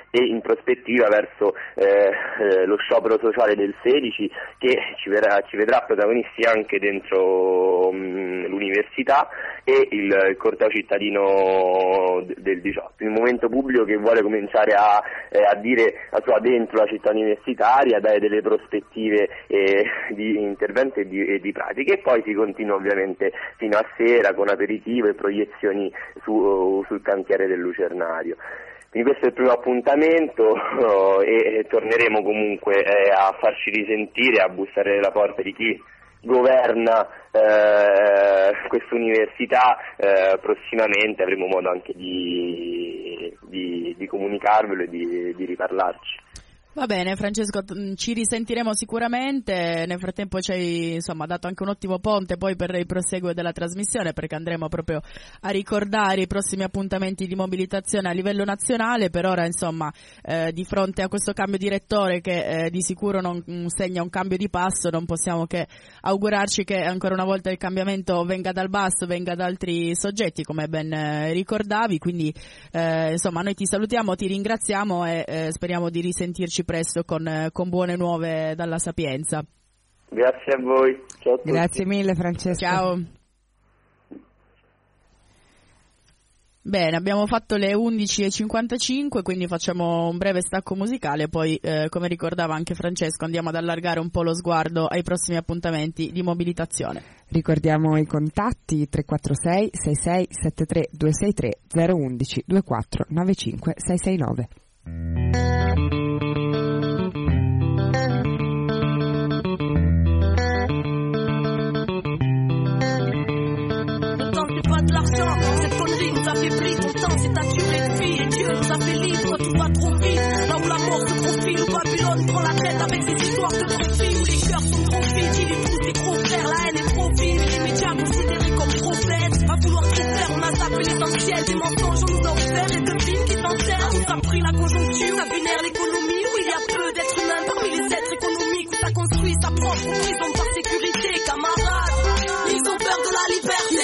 e in prospettiva verso eh, lo sciopero sociale del sedici, che ci vedrà, ci vedrà protagonisti anche dentro mh, l'università, e il, il corteo cittadino d- del diciotto, il movimento pubblico che vuole cominciare a, eh, a dire la sua dentro la città universitaria, a dare delle prospettive eh, di intervento e di, e di pratiche, e poi si continua ovviamente fino a sera con aperitivo e proiezioni su, sul cantiere del Lucernario. Quindi questo è il primo appuntamento oh, e, e torneremo comunque eh, a farci risentire, a bussare alla porta di chi governa eh, questa università. Eh, prossimamente avremo modo anche di, di, di comunicarvelo e di, di riparlarci. Va bene Francesco, ci risentiremo sicuramente. Nel frattempo ci hai insomma dato anche un ottimo ponte poi per il proseguo della trasmissione, perché andremo proprio a ricordare i prossimi appuntamenti di mobilitazione a livello nazionale. Per ora insomma eh, di fronte a questo cambio di rettore che eh, di sicuro non segna un cambio di passo, non possiamo che augurarci che ancora una volta il cambiamento venga dal basso, venga da altri soggetti, come ben eh, ricordavi. Quindi eh, insomma noi ti salutiamo, ti ringraziamo e eh, speriamo di risentirci presto con, con buone nuove dalla Sapienza. Grazie a voi. Ciao a tutti. Grazie mille Francesco. Ciao. Bene, abbiamo fatto le undici e cinquantacinque, quindi facciamo un breve stacco musicale, poi eh, come ricordava anche Francesco andiamo ad allargare un po' lo sguardo ai prossimi appuntamenti di mobilitazione. Ricordiamo i contatti: tre quattro sei sei sei sette tre due sei tre, zero uno uno due quattro nove cinque sei sei nove. Cette connerie nous affaiblit, ton temps s'est saturé de vie et Dieu nous a fait libre, tout va trop vite. Là où la mort se profile, où Babylone prend la tête avec ses histoires de profil, où les cœurs sont trop vides, il est tout, c'est trop frère, la haine est trop vive, et les médias considérés comme prophètes. À vouloir tout faire, on a zappé l'essentiel, des mensonges on nous a offert et de films qui s'enterrent. On t'a pris la conjoncture, la binaire, l'économie, où il y a peu d'êtres humains parmi les êtres économiques, où ça construit sa propre prison par sécurité, camarades. Ils ont peur de la liberté.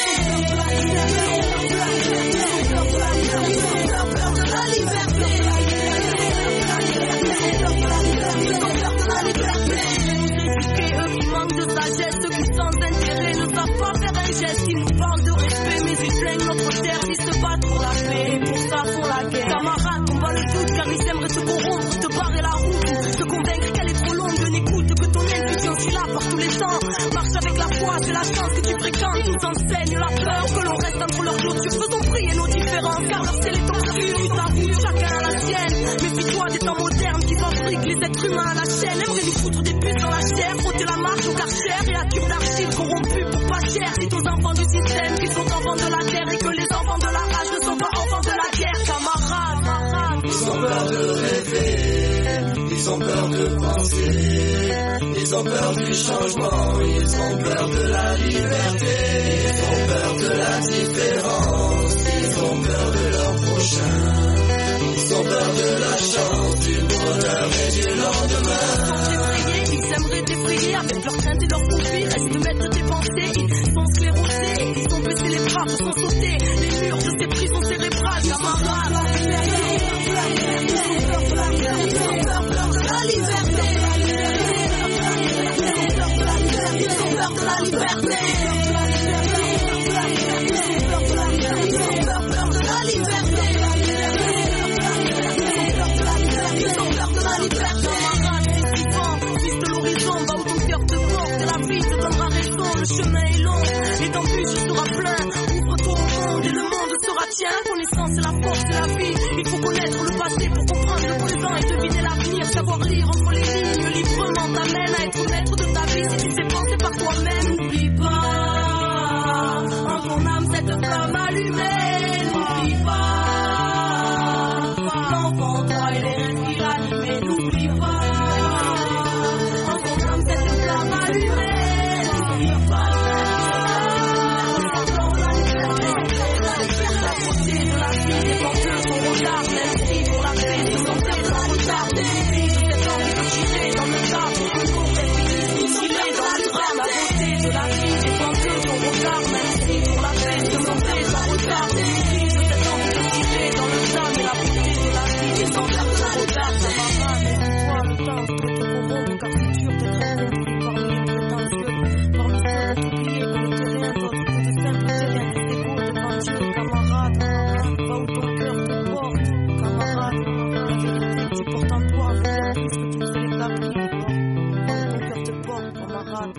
Ils nous parlent de respect, mais ils plaignent notre terre, ils se battent pour la paix, et pour ça font la guerre. Camarades, combat le doute, car ils aimeraient te corrompre, te barrer la route, te convaincre qu'elle est trop longue, n'écoute que ton intuition, suis là par tous les temps. Marche avec la foi, c'est la chance que tu fréquentes, ils nous enseignent la peur, que l'on reste entre leurs clôtures, faisons prier nos différences, car leur ciel est obscur, ils t'avouent, chacun a la sienne. Méfie-toi des temps modernes qui fabriquent les êtres humains à la chaîne, aimeraient nous foutre des puces dans la chair, frotter la marche au karcher et la cure d'argile corrompue pour pas cher. C'est aux enfants du système qui sont enfants de la terre et que les enfants de la rage ne sont pas enfants de la guerre, camarades. Ils ont peur de rêver, ils ont peur de penser, ils ont peur du changement, ils ont peur de la liberté, ils ont peur de la différence, ils ont peur de leur prochain, ils ont peur de la chance, du bonheur et du lendemain. Ils aimeraient défrayer avec leur crainte et leur profit, restent maîtres des pensées, ils sont sclérosés, ils ont baissé les bras pour s'en sauter, les murs de ces prisons cérébrales, camarades. Ils ont peur de la liberté, ils ont peur de la liberté, ils ont peur de la liberté, ils ont peur de la liberté. Vise de l'horizon, va où ton cœur te porte, la vie te donnera raison, le chemin est long, et d'embûches sera plein, ouvre-toi au monde et le monde sera tien, la connaissance c'est la force de la vie, il faut connaître le passé pour comprendre le présent et deviner l'avenir, savoir lire entre les lignes, librement t'amène à être maître de ta vie, si tu sais penser par toi-même, n'oublie pas, en ton âme cette flamme allumée, n'oublie pas, l'enfant toi et les respirs animés, n'oublie pas. Dans le temps et la beauté de la vie, et sans peur de la camarade, camarade, écoute-toi, le temps peut te corrompre, car c'est dur d'être compris parmi les prétentieux, parmi ceux dont t'oublier qu'on n'était rien d'autre que de simples terriens des égaux devant Dieu, camarade, va où ton cœur te porte, camarade, la vérité que tu portes en toi, vaut bien plus que toutes les tapis, va où ton cœur te porte, camarade.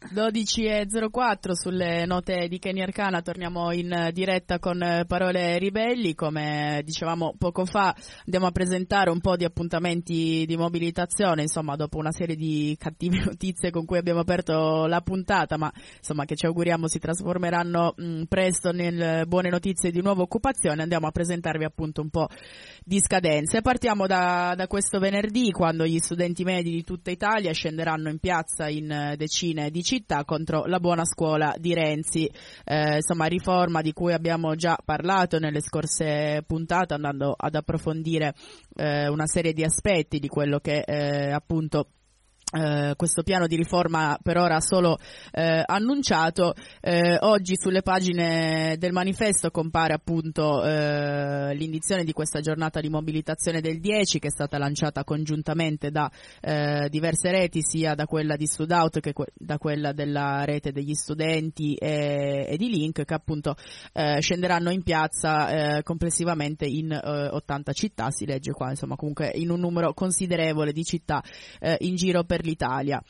dodici e zero quattro sulle note di Kenny Arcana, torniamo in diretta con Parole Ribelli. Come dicevamo poco fa, andiamo a presentare un po' di appuntamenti di mobilitazione, insomma, dopo una serie di cattive notizie con cui abbiamo aperto la puntata, ma insomma che ci auguriamo si trasformeranno mh, presto nelle buone notizie di nuova occupazione. Andiamo a presentarvi appunto un po' di scadenze. Partiamo da, da questo venerdì, quando gli studenti medi di tutta Italia scenderanno in piazza in decine di città contro la buona scuola di Renzi, eh, insomma riforma di cui abbiamo già parlato nelle scorse puntate, andando ad approfondire eh, una serie di aspetti di quello che eh, appunto Uh, questo piano di riforma per ora solo uh, annunciato. Uh, oggi sulle pagine del manifesto compare appunto uh, l'indizione di questa giornata di mobilitazione del dieci, che è stata lanciata congiuntamente da uh, diverse reti, sia da quella di Studout che que- da quella della rete degli studenti e, e di Link, che appunto uh, scenderanno in piazza uh, complessivamente in uh, ottanta città, si legge qua, insomma comunque in un numero considerevole di città uh, in giro per l'Italia.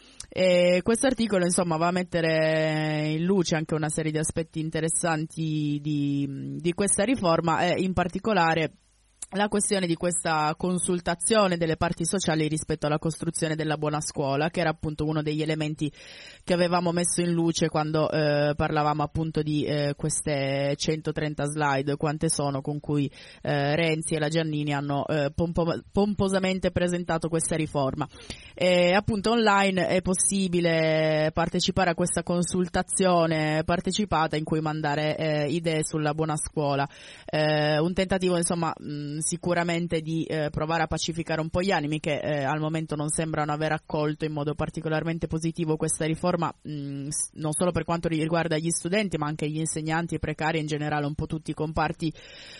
E questo articolo insomma va a mettere in luce anche una serie di aspetti interessanti di, di questa riforma, e in particolare la questione di questa consultazione delle parti sociali rispetto alla costruzione della buona scuola, che era appunto uno degli elementi che avevamo messo in luce quando eh, parlavamo appunto di eh, queste centotrenta slide, quante sono, con cui eh, Renzi e la Giannini hanno eh, pompo- pomposamente presentato questa riforma. E appunto online è possibile partecipare a questa consultazione partecipata in cui mandare eh, idee sulla buona scuola, eh, un tentativo insomma mh, sicuramente di eh, provare a pacificare un po' gli animi, che eh, al momento non sembrano aver accolto in modo particolarmente positivo questa riforma, mh, non solo per quanto riguarda gli studenti, ma anche gli insegnanti, i precari, in generale un po' tutti i comparti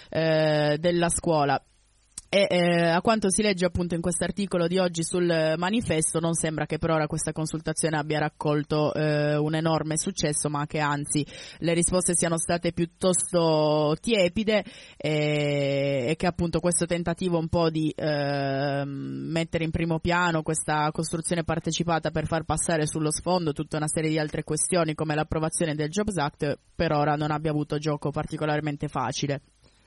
eh, della scuola. E eh, a quanto si legge appunto in questo articolo di oggi sul manifesto, non sembra che per ora questa consultazione abbia raccolto eh, un enorme successo, ma che anzi le risposte siano state piuttosto tiepide, e, e che appunto questo tentativo un po' di eh, mettere in primo piano questa costruzione partecipata per far passare sullo sfondo tutta una serie di altre questioni come l'approvazione del Jobs Act, per ora non abbia avuto gioco particolarmente facile.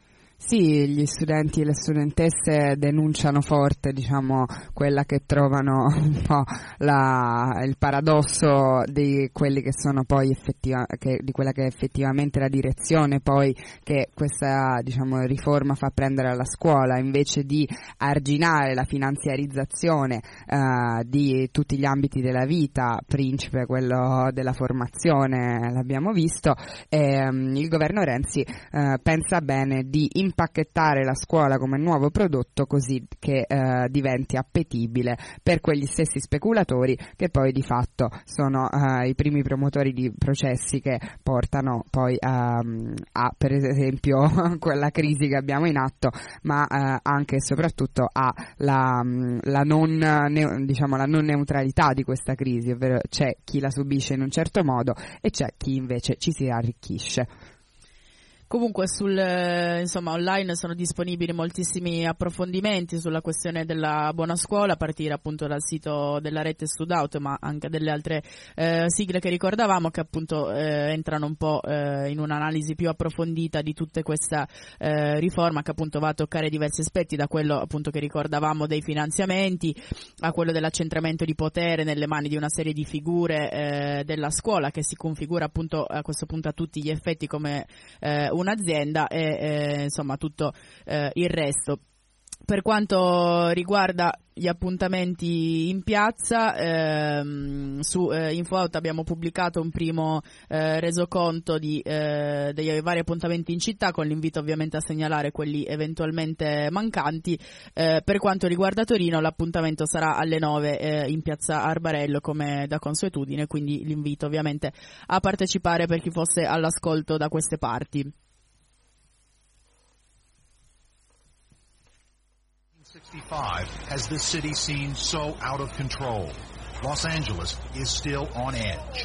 Sì, gli studenti e le studentesse denunciano forte, diciamo, quella che trovano un po' la, il paradosso di quelli che sono poi effettiva, che, di quella che è effettivamente la direzione poi che questa, diciamo, riforma fa prendere alla scuola, invece di arginare la finanziarizzazione eh, di tutti gli ambiti della vita, principe quello della formazione, l'abbiamo visto, e, um, il governo Renzi eh, pensa bene di impacchettare la scuola come nuovo prodotto, così che eh, diventi appetibile per quegli stessi speculatori che poi di fatto sono eh, i primi promotori di processi che portano poi um, a, per esempio, quella crisi che abbiamo in atto, ma eh, anche e soprattutto a la, la non ne, diciamo la non neutralità di questa crisi, ovvero c'è chi la subisce in un certo modo e c'è chi invece ci si arricchisce. Comunque sul, insomma, online sono disponibili moltissimi approfondimenti sulla questione della buona scuola, a partire appunto dal sito della rete Studout, ma anche delle altre eh, sigle che ricordavamo, che appunto eh, entrano un po' eh, in un'analisi più approfondita di tutta questa eh, riforma, che appunto va a toccare diversi aspetti, da quello appunto che ricordavamo dei finanziamenti a quello dell'accentramento di potere nelle mani di una serie di figure eh, della scuola, che si configura appunto a questo punto a tutti gli effetti come eh, un'azienda, e eh, insomma tutto eh, il resto. Per quanto riguarda gli appuntamenti in piazza, ehm, su eh, InfoAut abbiamo pubblicato un primo eh, resoconto di, eh, dei vari appuntamenti in città, con l'invito ovviamente a segnalare quelli eventualmente mancanti. Eh, per quanto riguarda Torino, l'appuntamento sarà alle nove eh, in piazza Arbarello come da consuetudine, quindi l'invito ovviamente a partecipare per chi fosse all'ascolto da queste parti. sixty-five has the city seemed so out of control. Los Angeles is still on edge.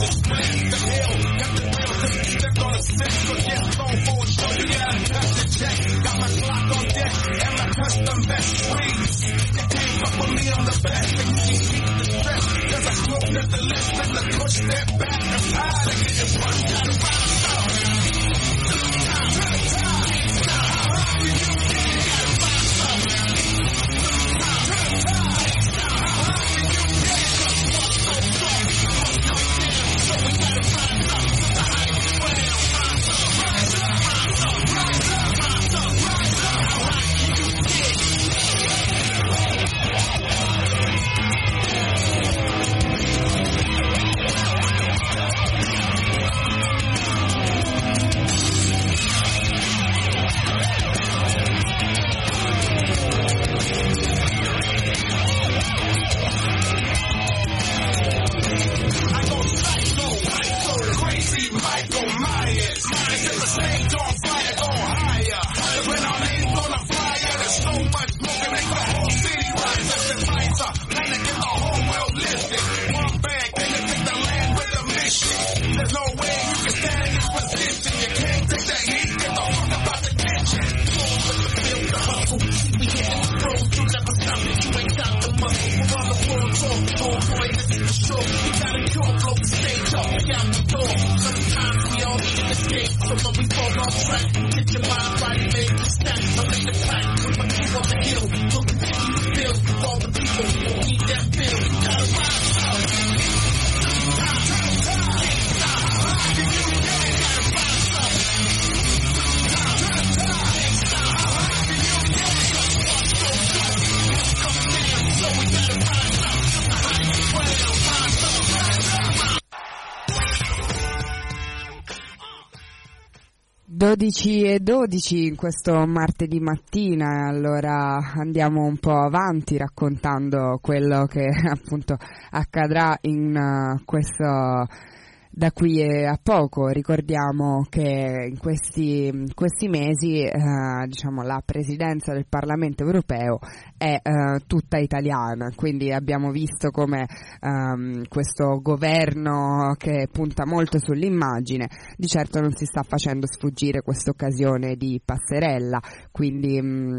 dodici e dodici in questo martedì mattina, allora andiamo un po' avanti raccontando quello che appunto accadrà in uh, questo da qui a poco. Ricordiamo che in questi, questi mesi eh, diciamo, la presidenza del Parlamento europeo è eh, tutta italiana, quindi abbiamo visto come ehm, questo governo che punta molto sull'immagine di certo non si sta facendo sfuggire questa occasione di passerella, quindi mh,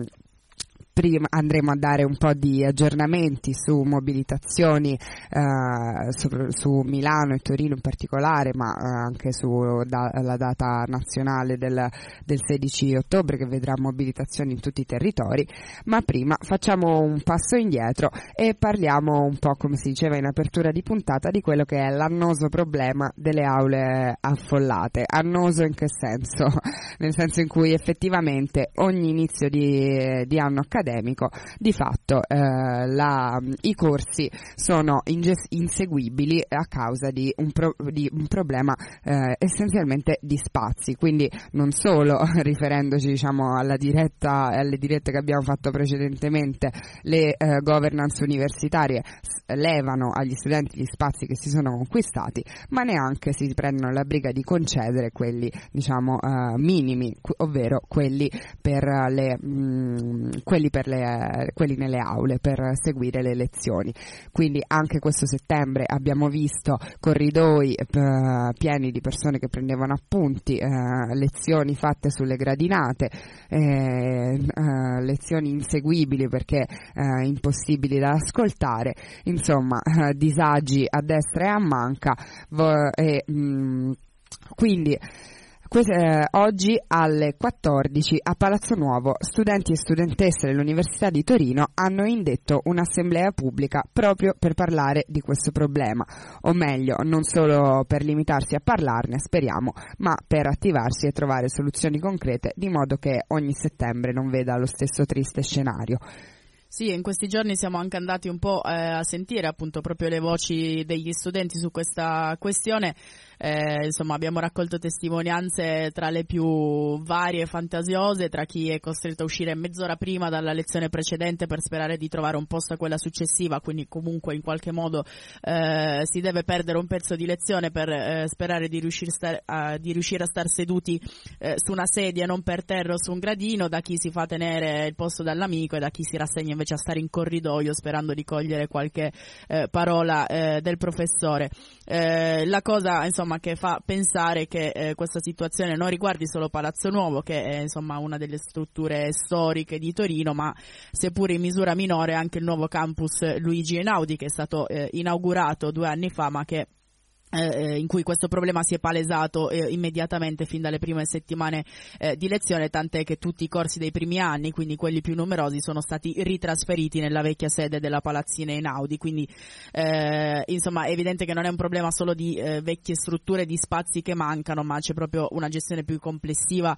prima andremo a dare un po' di aggiornamenti su mobilitazioni eh, su, su Milano e Torino in particolare, ma eh, anche sulla da, data nazionale del, del sedici ottobre, che vedrà mobilitazioni in tutti i territori. Ma prima facciamo un passo indietro e parliamo un po', come si diceva in apertura di puntata, di quello che è l'annoso problema delle aule affollate. Annoso in che senso? Nel senso in cui effettivamente ogni inizio di, di anno accademico di fatto eh, la, i corsi sono inges- inseguibili a causa di un, pro- di un problema eh, essenzialmente di spazi, quindi non solo riferendoci diciamo alla diretta alle dirette che abbiamo fatto precedentemente, le eh, governance universitarie levano agli studenti gli spazi che si sono conquistati, ma neanche si prendono la briga di concedere quelli diciamo eh, minimi, ovvero quelli per le mh, quelli per le, quelli nelle aule per seguire le lezioni. Quindi anche questo settembre abbiamo visto corridoi eh, pieni di persone che prendevano appunti, eh, lezioni fatte sulle gradinate, eh, eh, lezioni inseguibili perché eh, impossibili da ascoltare, insomma eh, disagi a destra e a manca vo- e, mh, quindi Eh, oggi alle quattordici a Palazzo Nuovo studenti e studentesse dell'Università di Torino hanno indetto un'assemblea pubblica proprio per parlare di questo problema, o meglio non solo per limitarsi a parlarne, speriamo, ma per attivarsi e trovare soluzioni concrete di modo che ogni settembre non veda lo stesso triste scenario. Sì, in questi giorni siamo anche andati un po' eh, a sentire appunto proprio le voci degli studenti su questa questione. Eh, insomma, abbiamo raccolto testimonianze tra le più varie e fantasiose, tra chi è costretto a uscire mezz'ora prima dalla lezione precedente per sperare di trovare un posto a quella successiva, quindi comunque in qualche modo eh, si deve perdere un pezzo di lezione per eh, sperare di riuscire, star, a, di riuscire a star seduti eh, su una sedia, non per terra o su un gradino, da chi si fa tenere il posto dall'amico e da chi si rassegna invece invece a stare in corridoio sperando di cogliere qualche eh, parola eh, del professore. Eh, la cosa insomma che fa pensare che eh, questa situazione non riguardi solo Palazzo Nuovo, che è insomma una delle strutture storiche di Torino, ma seppure in misura minore anche il nuovo campus Luigi Einaudi, che è stato eh, inaugurato due anni fa, ma che Eh, in cui questo problema si è palesato eh, immediatamente fin dalle prime settimane eh, di lezione, tant'è che tutti i corsi dei primi anni, quindi quelli più numerosi, sono stati ritrasferiti nella vecchia sede della Palazzina Einaudi. Quindi eh, insomma è evidente che non è un problema solo di eh, vecchie strutture, di spazi che mancano, ma c'è proprio una gestione più complessiva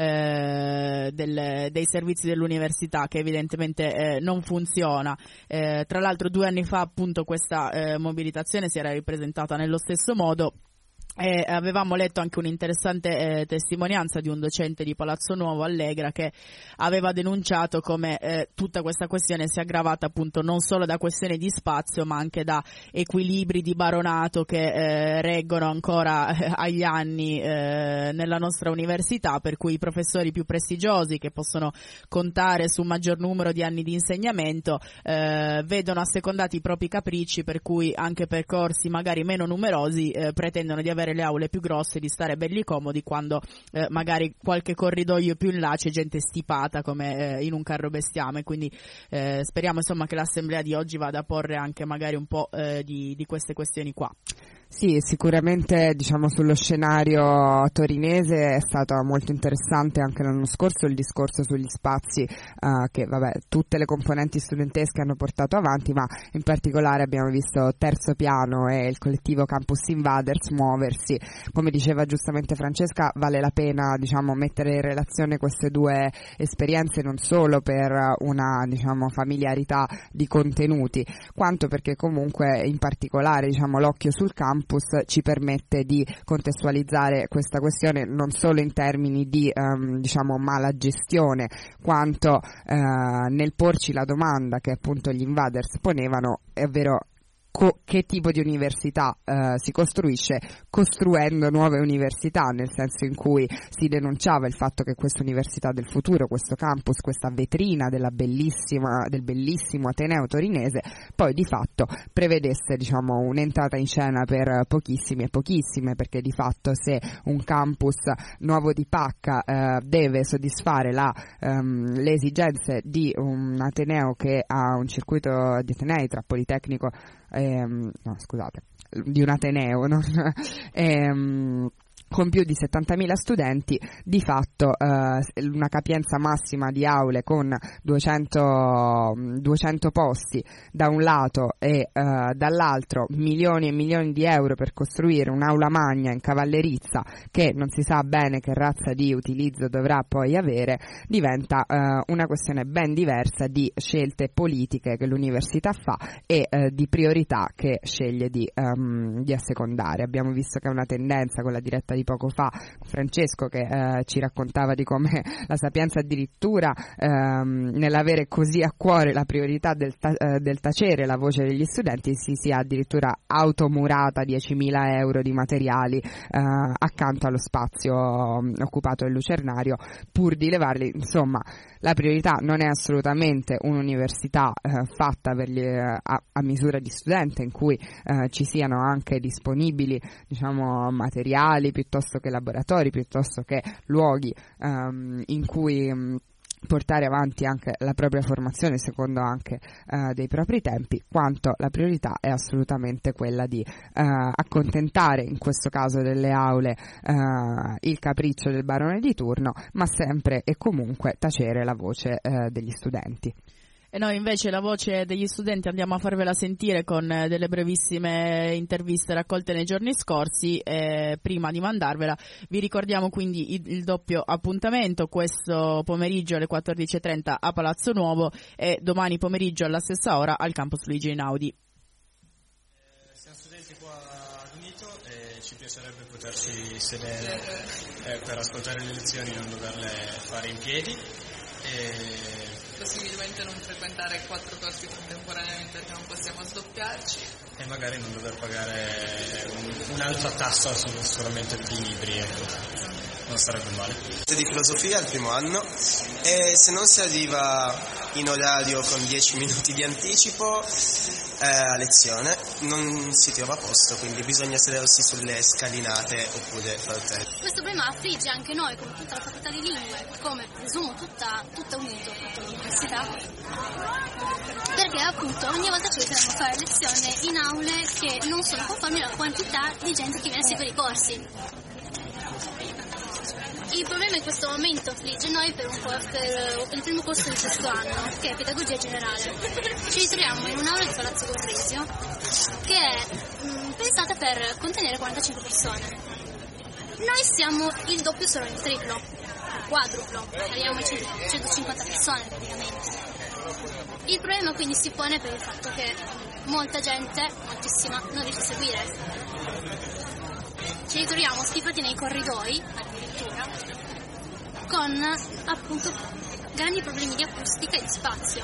eh, del, dei servizi dell'università che evidentemente eh, non funziona. Eh, tra l'altro due anni fa appunto questa eh, mobilitazione si era ripresentata nello stesso modo. Eh, avevamo letto anche un'interessante eh, testimonianza di un docente di Palazzo Nuovo, Allegra, che aveva denunciato come eh, tutta questa questione sia aggravata appunto non solo da questioni di spazio, ma anche da equilibri di baronato che eh, reggono ancora eh, agli anni eh, nella nostra università, per cui i professori più prestigiosi, che possono contare su un maggior numero di anni di insegnamento, eh, vedono assecondati i propri capricci, per cui anche percorsi magari meno numerosi eh, pretendono di avere le aule più grosse, di stare belli comodi, quando eh, magari qualche corridoio più in là c'è gente stipata come eh, in un carro bestiame. Quindi eh, speriamo insomma che l'assemblea di oggi vada a porre anche magari un po' eh, di, di queste questioni qua. Sì, sicuramente diciamo sullo scenario torinese è stato molto interessante anche l'anno scorso il discorso sugli spazi uh, che vabbè tutte le componenti studentesche hanno portato avanti, ma in particolare abbiamo visto Terzo Piano e il collettivo Campus Invaders muoversi. Come diceva giustamente Francesca, vale la pena diciamo mettere in relazione queste due esperienze, non solo per una diciamo familiarità di contenuti, quanto perché comunque in particolare diciamo l'occhio sul campus ci permette di contestualizzare questa questione non solo in termini di um, diciamo mala gestione, quanto uh, nel porci la domanda che appunto gli invaders ponevano, ovvero Co- che tipo di università eh, si costruisce costruendo nuove università, nel senso in cui si denunciava il fatto che questa università del futuro, questo campus, questa vetrina della bellissima, del bellissimo Ateneo torinese, poi di fatto prevedesse diciamo un'entrata in scena per pochissimi e pochissime, perché di fatto se un campus nuovo di pacca eh, deve soddisfare la, ehm, le esigenze di un Ateneo che ha un circuito di Atenei tra Politecnico Ehm, no scusate di un Ateneo non, ehm, con più di settantamila studenti, di fatto eh, una capienza massima di aule con duecento, duecento posti da un lato e eh, dall'altro milioni e milioni di euro per costruire un'aula magna in cavallerizza che non si sa bene che razza di utilizzo dovrà poi avere, diventa eh, una questione ben diversa di scelte politiche che l'università fa e eh, di priorità che sceglie di, um, di assecondare. Abbiamo visto che è una tendenza, con la diretta di poco fa Francesco che eh, ci raccontava di come la Sapienza addirittura ehm, nell'avere così a cuore la priorità del, ta- eh, del tacere la voce degli studenti si sia addirittura automurata diecimila euro di materiali eh, accanto allo spazio um, occupato del Lucernario pur di levarli. Insomma, la priorità non è assolutamente un'università eh, fatta per gli, eh, a, a misura di studente, in cui eh, ci siano anche disponibili diciamo materiali piuttosto che laboratori, piuttosto che luoghi um, in cui um, portare avanti anche la propria formazione secondo anche uh, dei propri tempi, quanto la priorità è assolutamente quella di uh, accontentare in questo caso delle aule uh, il capriccio del barone di turno, ma sempre e comunque tacere la voce uh, degli studenti. E noi invece la voce degli studenti andiamo a farvela sentire con eh, delle brevissime interviste raccolte nei giorni scorsi. Eh, prima di mandarvela vi ricordiamo quindi il, il doppio appuntamento questo pomeriggio alle quattordici e trenta a Palazzo Nuovo e domani pomeriggio alla stessa ora al campus Luigi Einaudi. Eh, siamo studenti qua riuniti e ci piacerebbe poterci sedere eh, per ascoltare le lezioni, non doverle fare in piedi. E possibilmente non frequentare quattro corsi contemporaneamente perché non possiamo sdoppiarci e magari non dover pagare un, un'altra tassa su, solamente per i libri, ecco. Non sarebbe male. Di filosofia al primo anno e se non si arriva in orario con dieci minuti di anticipo eh, a lezione. Non si trova posto, quindi bisogna sedersi sulle scalinate oppure parterre. Questo problema affligge anche noi, come tutta la facoltà di lingue, come presumo tutta, tutta unito, tutta l'università, perché appunto ogni volta ci ritroviamo a fare lezione in aule che non sono conformi alla quantità di gente che viene a seguire i corsi. Il problema in questo momento affligge noi per, un po', per il primo corso di sesto anno, che è pedagogia generale. Ci ritroviamo in un'aula di Palazzo Corresio che è mh, pensata per contenere quarantacinque persone. Noi siamo il doppio, solo il triplo, quadruplo, abbiamo centocinquanta persone praticamente. Il problema quindi si pone per il fatto che molta gente, moltissima, non riesce a seguire. Ci ritroviamo stipati nei corridoi, addirittura, con appunto grandi problemi di acustica e di spazio.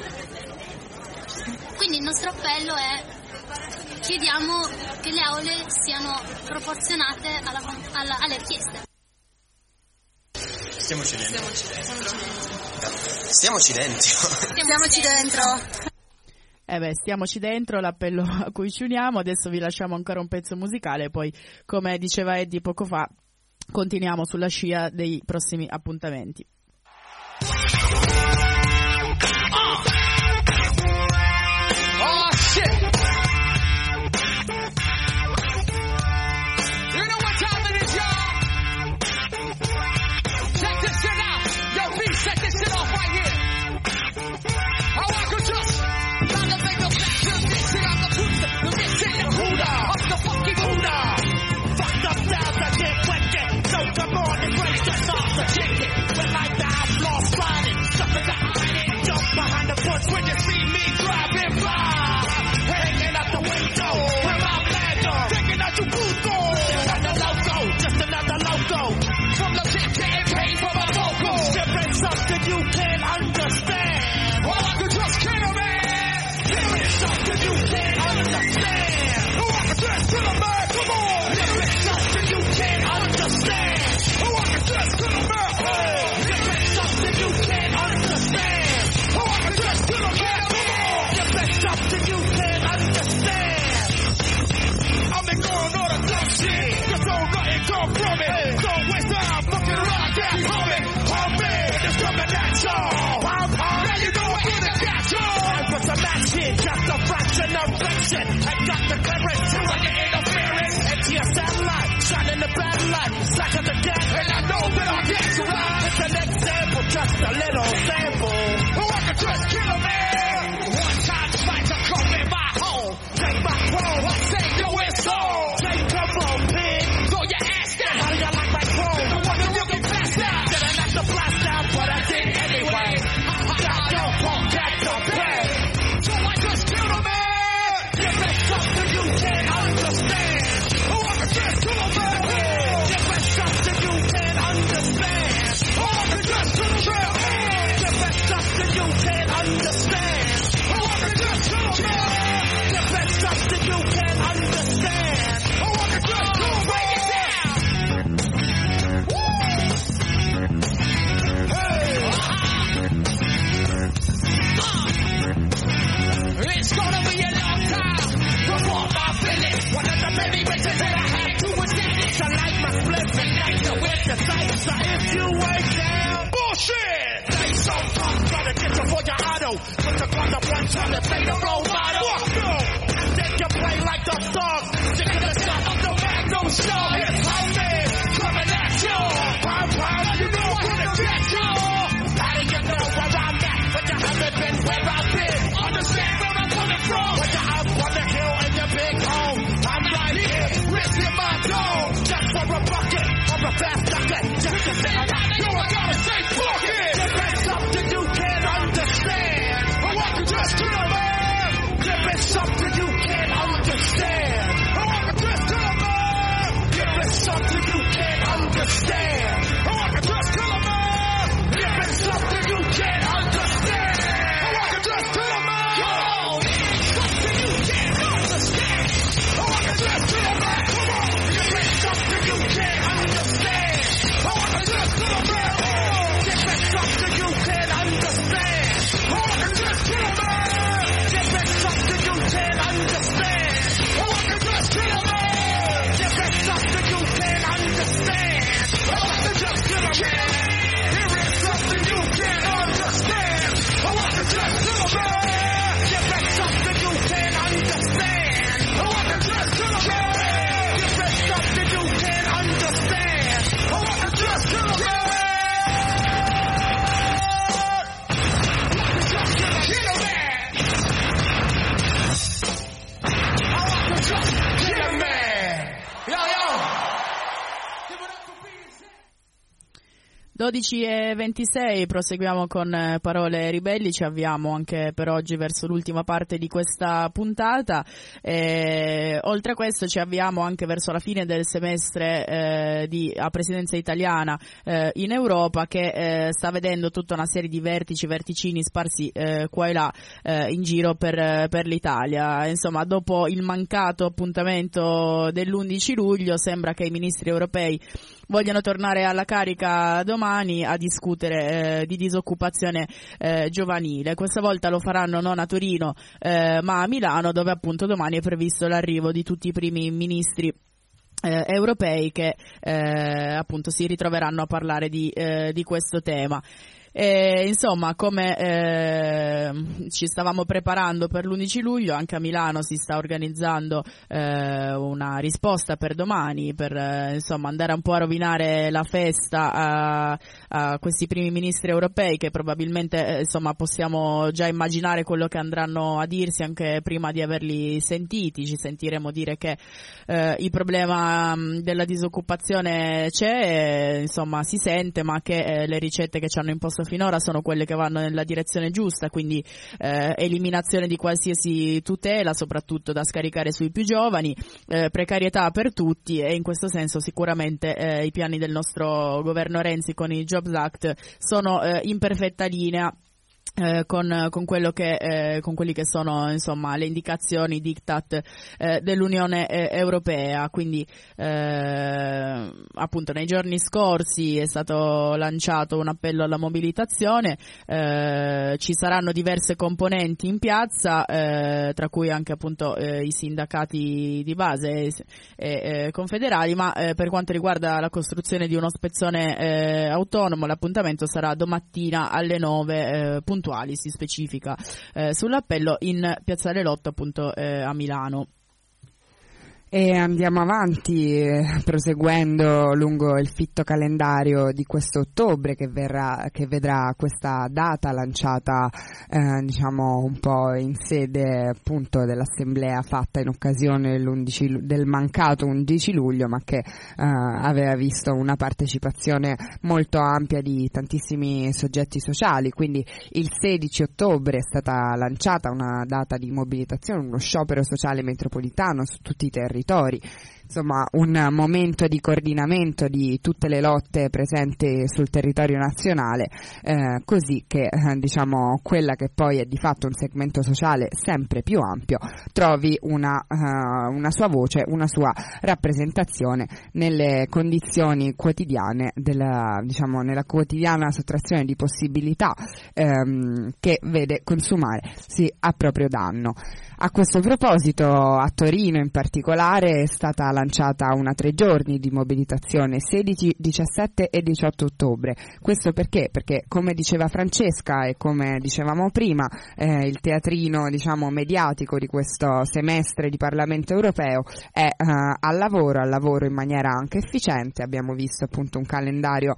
Quindi il nostro appello è: chiediamo che le aule siano proporzionate alla, alla, alle richieste. Stiamoci dentro. Stiamoci dentro. Stiamoci dentro. Stiamoci dentro. Eh beh, stiamoci dentro, l'appello a cui ci uniamo. Adesso vi lasciamo ancora un pezzo musicale, poi, come diceva Eddie poco fa, continuiamo sulla scia dei prossimi appuntamenti. Oh shit! You know what time it is, y'all? Check this shit out. Yo, B, set this shit off right here. I want to just elevate the back to this shit on the pussy. The bitch in the Buddha, up the fucking Buddha. Fucked up styles, I get wicked. So come on and break the sauce of chicken. When I die, I'm lost sliding. Something to hide it. Jump behind the bush when you see me driving by. Hanging out the window with my bag on. Taking out your Budo. Another logo, just another logo. From the pit getting paid for my vocal. Different something you can't understand. Well, I could just kill a man. Here is something you can't understand. Oh, I could just kill a man. Come on. Here is something you can't understand. Oh, I could just kill a man. Here is something you can't understand. Oh, I could just kill a man. Come on. Here is something you can't understand. I'm ignoring all the dumb shit. Just don't nothing come from it. Don't waste time fucking around, get homie. Homie, it's coming at y'all. Now you know I'm gonna catch y'all. I put the match in, just a fraction of friction. I got the clearance to run your interference. Empty a satellite, shot in the bad light. Slash at the gas, and I know that I'll get you right. It's an example, just a little sample. Oh, I can just kill a man. One time fight to come in my home. Take my throne, I say yo, it's on. Take come on, pig. Throw your ass down. How do you like my chrome? The one that you can pass out. Did I knock the blast out, but I did anyway. Got your punk, got your pay. So I just killed a man. Give me something you can't understand. Oh, I can just kill a man. Give me something you can't understand. Oh, I can just kill a man. Give me something you can't understand. Oh, I can just kill a man. Give me something you can't understand. Oh, I can just kill a man. Break it down. Woo! Hey! It's gonna be a long time before my feelings. One of the many reasons that I had to attend it. I like my flipping night to with the sights. So if you ain't down, bullshit! They so tough, trying to get you for your auto. But the brother one time to play the role model. Fuck no! They can play like the dog. Stick to the shot of the Magnum show. It's homie, coming at you. Pow, pow, you know I'm gonna get you. How do you know where I'm at? But you haven't been where I've been. Understand where I'm coming from. When you're up on the hill in your big home, I'm right here, risking my dome. Just for a bucket, or a fast bucket. Just to say I'm not, you I gotta say fuck it. Give me something you can't understand. Or I can just kill a man. Give me something you can't understand. Or I can just kill a man. Give me something you can't understand. Or I can just kill a man. Give me something you can't understand. Or I can just kill a man. Yo, something you can't understand. Or I can just kill a man. Come on, give me something you can't understand. Or I can just kill a dodici e ventisei, proseguiamo con eh, Parole Ribelli, ci avviamo anche per oggi verso l'ultima parte di questa puntata. Eh, oltre a questo ci avviamo anche verso la fine del semestre eh, di, a presidenza italiana eh, in Europa, che eh, sta vedendo tutta una serie di vertici, verticini sparsi eh, qua e là eh, in giro per, per l'Italia. Insomma, dopo il mancato appuntamento dell'undici luglio sembra che i ministri europei vogliono tornare alla carica domani a discutere eh, di disoccupazione eh, giovanile. Questa volta lo faranno non a Torino eh, ma a Milano, dove appunto domani è previsto l'arrivo di tutti i primi ministri eh, europei che eh, appunto si ritroveranno a parlare di, eh, di questo tema. E, insomma, come eh, ci stavamo preparando per l'undici luglio, anche a Milano si sta organizzando eh, una risposta per domani, per eh, insomma andare un po' a rovinare la festa a, a questi primi ministri europei, che probabilmente eh, insomma possiamo già immaginare quello che andranno a dirsi anche prima di averli sentiti. Ci sentiremo dire che eh, il problema mh, della disoccupazione c'è, eh, insomma si sente, ma che eh, le ricette che ci hanno imposto finora sono quelle che vanno nella direzione giusta, quindi eh, eliminazione di qualsiasi tutela, soprattutto da scaricare sui più giovani, eh, precarietà per tutti, e in questo senso sicuramente eh, i piani del nostro governo Renzi con il Jobs Act sono eh, in perfetta linea Eh, con, con quello che eh, con quelli che sono insomma le indicazioni diktat eh, dell'Unione eh, Europea. Quindi eh, appunto nei giorni scorsi è stato lanciato un appello alla mobilitazione, eh, ci saranno diverse componenti in piazza, eh, tra cui anche appunto eh, i sindacati di base e eh, confederali, ma eh, per quanto riguarda la costruzione di uno spezzone eh, autonomo, l'appuntamento sarà domattina alle nove eh, puntuali, si specifica eh, sull'appello in Piazzale Lotto appunto eh, a Milano. E andiamo avanti eh, proseguendo lungo il fitto calendario di questo ottobre, che verrà, che vedrà questa data lanciata eh, diciamo un po' in sede appunto dell'assemblea fatta in occasione dell'undici, del mancato undici luglio, ma che eh, aveva visto una partecipazione molto ampia di tantissimi soggetti sociali. Quindi il sedici ottobre è stata lanciata una data di mobilitazione, uno sciopero sociale metropolitano su tutti i territori. Insomma, un momento di coordinamento di tutte le lotte presenti sul territorio nazionale, eh, così che eh, diciamo quella che poi è di fatto un segmento sociale sempre più ampio trovi una, uh, una sua voce, una sua rappresentazione nelle condizioni quotidiane della, diciamo, nella quotidiana sottrazione di possibilità ehm, che vede consumarsi a proprio danno. A questo proposito, a Torino in particolare è stata lanciata una tre giorni di mobilitazione sedici, diciassette e diciotto ottobre. Questo perché? Perché, come diceva Francesca e come dicevamo prima, eh, il teatrino diciamo mediatico di questo semestre di Parlamento europeo è eh, al lavoro, al lavoro in maniera anche efficiente. Abbiamo visto appunto un calendario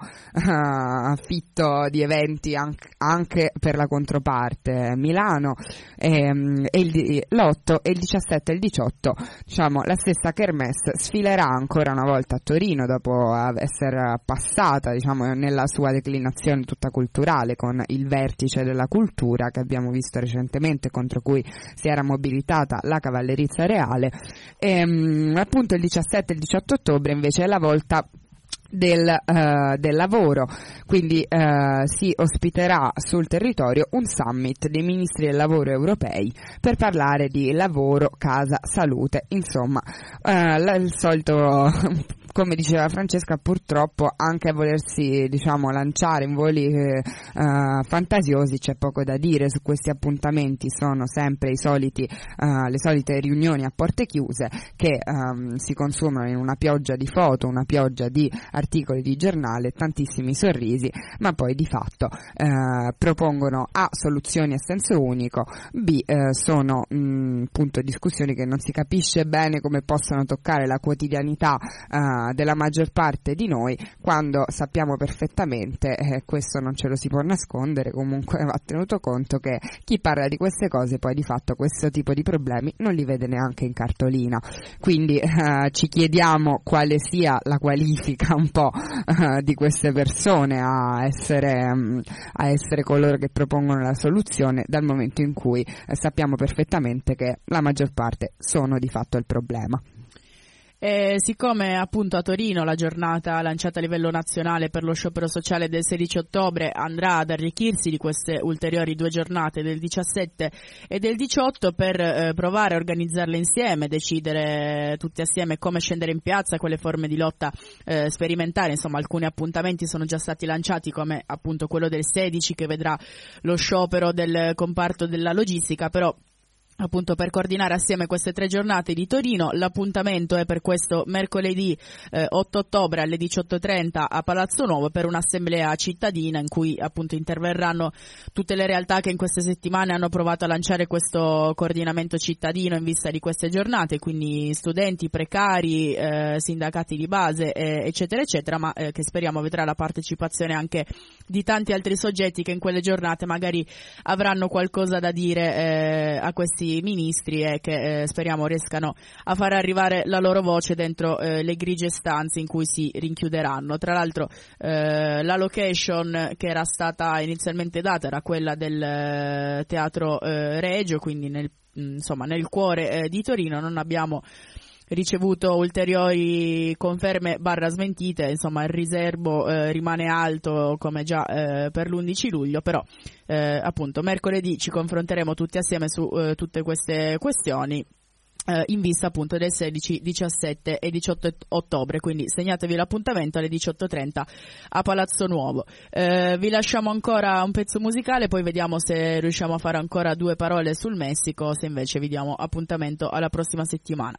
eh, fitto di eventi anche, anche per la controparte Milano ehm, e il l'otto e il diciassette e il diciotto, diciamo la stessa kermesse sfilerà ancora una volta a Torino dopo essere passata diciamo nella sua declinazione tutta culturale con il vertice della cultura che abbiamo visto recentemente, contro cui si era mobilitata la cavallerizza reale. E, mh, appunto il diciassette e il diciotto ottobre invece è la volta Del, uh, del lavoro, quindi uh, si ospiterà sul territorio un summit dei ministri del lavoro europei per parlare di lavoro, casa, salute, insomma uh, la, il solito come diceva Francesca, purtroppo anche a volersi diciamo lanciare in voli eh, uh, fantasiosi c'è poco da dire su questi appuntamenti. Sono sempre i soliti uh, le solite riunioni a porte chiuse che um, si consumano in una pioggia di foto, una pioggia di articoli di giornale, tantissimi sorrisi, ma poi di fatto eh, propongono A soluzioni a senso unico, B eh, sono mh, appunto discussioni che non si capisce bene come possano toccare la quotidianità eh, uh, della maggior parte di noi, quando sappiamo perfettamente, eh, questo non ce lo si può nascondere, comunque va tenuto conto che chi parla di queste cose poi di fatto questo tipo di problemi non li vede neanche in cartolina. Quindi uh, ci chiediamo quale sia la qualifica un po' uh, di queste persone a essere, um, a essere coloro che propongono la soluzione, dal momento in cui eh, sappiamo perfettamente che la maggior parte sono di fatto il problema. E siccome appunto a Torino la giornata lanciata a livello nazionale per lo sciopero sociale del sedici ottobre andrà ad arricchirsi di queste ulteriori due giornate del diciassette e del diciotto, per eh, provare a organizzarle insieme, decidere tutti assieme come scendere in piazza, quelle forme di lotta eh, sperimentare, insomma alcuni appuntamenti sono già stati lanciati, come appunto quello del sedici che vedrà lo sciopero del comparto della logistica, però appunto per coordinare assieme queste tre giornate di Torino. L'appuntamento è per questo mercoledì eh, otto ottobre alle diciotto e trenta a Palazzo Nuovo per un'assemblea cittadina in cui appunto interverranno tutte le realtà che in queste settimane hanno provato a lanciare questo coordinamento cittadino in vista di queste giornate, quindi studenti, precari, eh, sindacati di base, eh, eccetera eccetera, ma eh, che speriamo vedrà la partecipazione anche di tanti altri soggetti che in quelle giornate magari avranno qualcosa da dire eh, a questi ministri e che eh, speriamo riescano a far arrivare la loro voce dentro eh, le grigie stanze in cui si rinchiuderanno. Tra l'altro eh, la location che era stata inizialmente data era quella del eh, Teatro eh, Regio, quindi nel, insomma, nel cuore eh, di Torino. Non abbiamo ricevuto ulteriori conferme barra smentite, insomma il riservo eh, rimane alto come già eh, per l'undici luglio, però eh, appunto mercoledì ci confronteremo tutti assieme su eh, tutte queste questioni eh, in vista appunto del sedici, diciassette e diciotto ottobre, quindi segnatevi l'appuntamento alle diciotto e trenta a Palazzo Nuovo. Eh, vi lasciamo ancora un pezzo musicale, poi vediamo se riusciamo a fare ancora due parole sul Messico, se invece vi diamo appuntamento alla prossima settimana.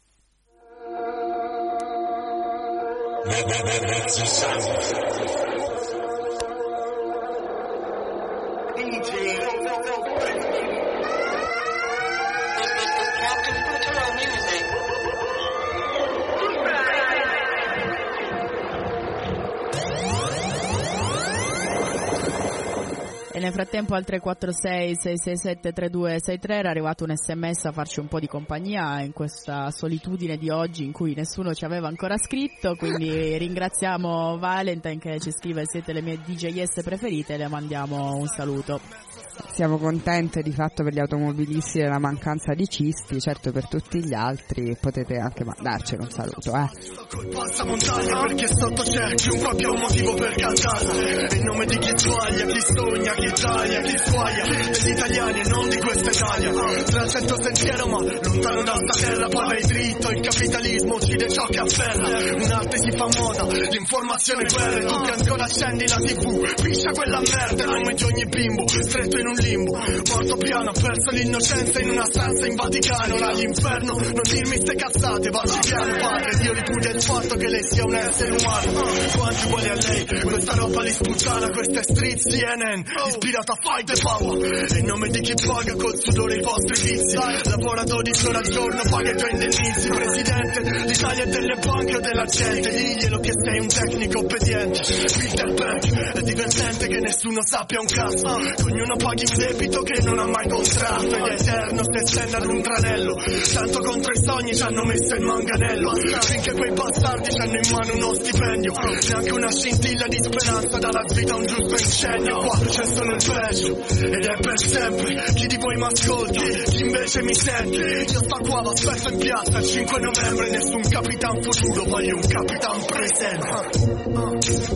E nel frattempo al tre quattro sei sei sei sette tre due sei tre era arrivato un sms a farci un po' di compagnia in questa solitudine di oggi in cui nessuno ci aveva ancora scritto, quindi ringraziamo Valentine che ci scrive: siete le mie D J S preferite, le mandiamo un saluto. Siamo contente di fatto per gli automobilisti della mancanza di cisti, certo per tutti gli altri potete anche mandarcelo un saluto, eh. Passa montagna perché sotto c'è chiunque abbia un motivo per cantarla. E il nome di chi sbaglia, chi sogna, chi taglia, chi squaglia, degli italiani e non di questa Italia. Tra cento sentiero ma lontano da sta terra, poi vai dritto, il capitalismo uccide ciò che afferra. Un'arte si fa moda, l'informazione guerra, e tu che ancora accendi la tivù, piscia quella merda, non metti ogni bimbo stretto in un limbo, morto piano, ha perso l'innocenza in una stanza in Vaticano, all'inferno, non dirmi ste cazzate, vacci piano padre, Dio ripudia il fatto che lei sia un essere umano, quanti vuole a lei, questa roba li sputtana, questa è Street C N N, ispirata a Fight the Power, e in nome di chi paga col sudore i vostri vizi, lavora dodici ore al giorno, paga i tuoi indennizi, presidente, l'Italia è delle banche o della gente, diglielo che sei un tecnico obbediente, Peter Beck, è divertente che nessuno sappia un cazzo, ognuno paghi un debito che non ha mai contratto ed è eterno se stende ad un tranello, tanto contro i sogni ci hanno messo il manganello, finché quei bastardi ci hanno in mano uno stipendio, neanche una scintilla di speranza dalla vita un giusto incendio, qua c'è solo il peggio ed è per sempre, chi di voi mi ascolta, chi invece mi sente, io sto qua, lo aspetto in piazza il cinque novembre, nessun capitan futuro, voglio un capitan presente, uh,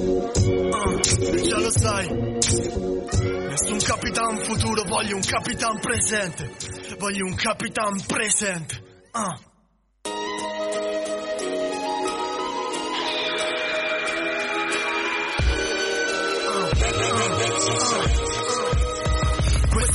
uh, uh, già lo sai. Nessun capitan futuro, voglio un capitan presente. Voglio un capitan presente. Ah.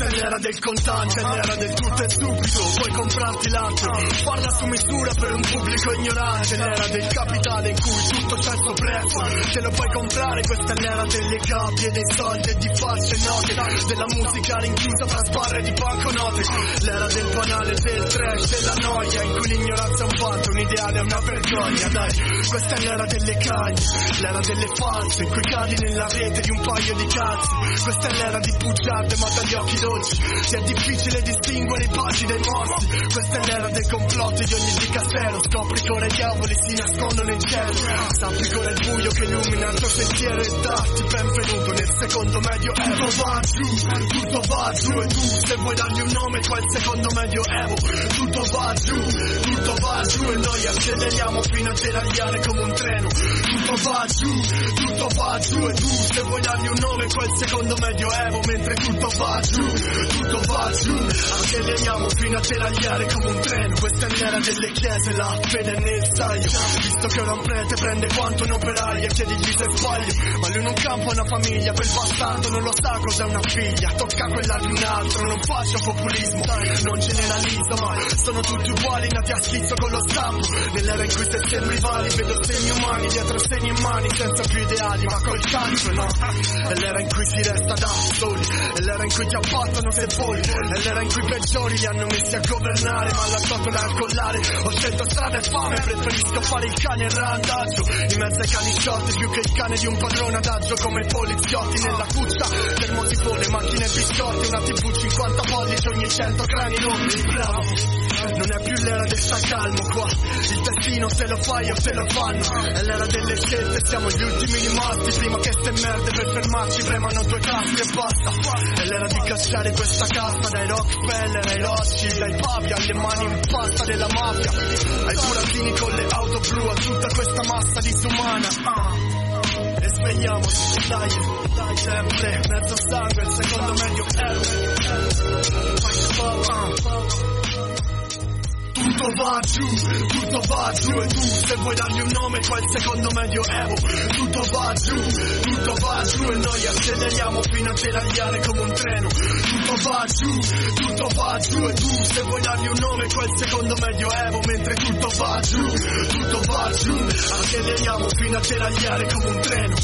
Questa è l'era del contante, è l'era del tutto e subito. Puoi comprarti l'arte, farla su misura per un pubblico ignorante. L'era del capitale in cui tutto c'è sto prezzo, te lo puoi comprare. Questa è l'era delle gabbie, dei soldi e di false note, della musica rinchiusa tra sbarre di banconote. L'era del banale, del trash, della noia, in cui l'ignoranza è un fatto, un ideale è una vergogna. Dai, questa è l'era delle cagne, l'era delle false, in cui cadi nella rete di un paio di cazzi. Questa è l'era di bugiarde ma dagli occhi dolci, ti è difficile distinguere i paghi dai morti. Questa è l'era dei complotti di ogni dicastero, scopri che ora i diavoli si nascondono in cielo. Sappi che ora è il buio che illumina il tuo sentiero e datti benvenuto nel secondo medioevo. Tutto va giù, tutto va giù e tu se vuoi dargli un nome qua il secondo medioevo. Tutto va giù, tutto va giù e noi acceleriamo fino a deragliare come un treno. Tutto va giù, tutto va giù e tu se vuoi dargli un nome qua il secondo medioevo. Mentre tutto va giù, tutto va giù, acceleriamo fino a deragliare come un treno. Questa è l'era delle chiese, la fede nel saio, visto che ora un prete prende quanto un operaio e chiedigli se sbaglio. Ma lui non campa una famiglia, quel bastardo non lo sa cos'è una figlia. Tocca quella di un altro, non faccio populismo, non generalizzo, ma sono tutti uguali, nati a schizzo con lo stampo. Nell'era in cui se sembri rivali, vedo segni umani dietro segni in mani, senza più ideali ma col calcio, no? È l'era in cui si resta da soli, è l'era in cui ti abbattono se voli, è l'era in cui i peggiori li hanno messi a governare, ma lasciato da collare. Ho scelto strada e fame, preferisco fare il cane randaggio in mezzo ai cani sciolti più che il cane di un padrone adagio. Come i poliziotti nella cuccia, termosifone, macchine e biscotti, una tv cinquanta pollici ogni cento crani rotti. Bravo, non è più l'era del sta calmo qua, il destino se lo fai o te lo fanno. È l'era delle scelte, siamo gli ultimi rimasti, prima che ste merde per fermarci premano due caschi e basta. È l'era di cacciare questa cassa dai Rockefeller ai Rothschild, dai papi alle mani in pasta della mafia, ai burattini con le auto blu, a tutta questa massa disumana. uh. E svegliamoci, dai, dai, sempre mezzo sangue, il secondo medio tutto va giù, tutto va giù e tu se vuoi dargli un nome qua il secondo medioevo. Tutto va giù, tutto va giù e noi acceleriamo fino a deragliare come un treno. Tutto va giù, tutto va giù e tu se vuoi dargli un nome qua il secondo medioevo. Mentre tutto va giù, tutto va giù, acceleriamo fino a deragliare come un treno.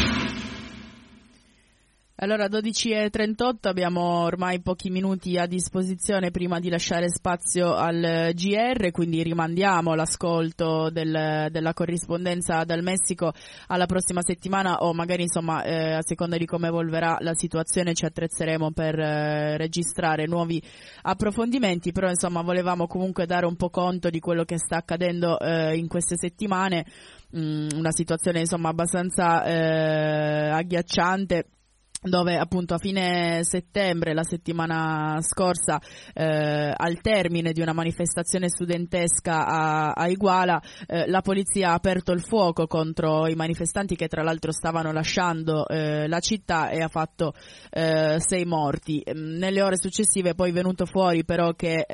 Allora, dodici e trentotto, abbiamo ormai pochi minuti a disposizione prima di lasciare spazio al G R, quindi rimandiamo l'ascolto del, della corrispondenza dal Messico alla prossima settimana, o magari insomma eh, a seconda di come evolverà la situazione ci attrezzeremo per eh, registrare nuovi approfondimenti, però insomma volevamo comunque dare un po' conto di quello che sta accadendo eh, in queste settimane, mm, una situazione insomma abbastanza eh, agghiacciante, dove appunto a fine settembre, la settimana scorsa, eh, al termine di una manifestazione studentesca a, a Iguala, eh, la polizia ha aperto il fuoco contro i manifestanti che tra l'altro stavano lasciando eh, la città e ha fatto eh, sei morti. Nelle ore successive poi è venuto fuori però che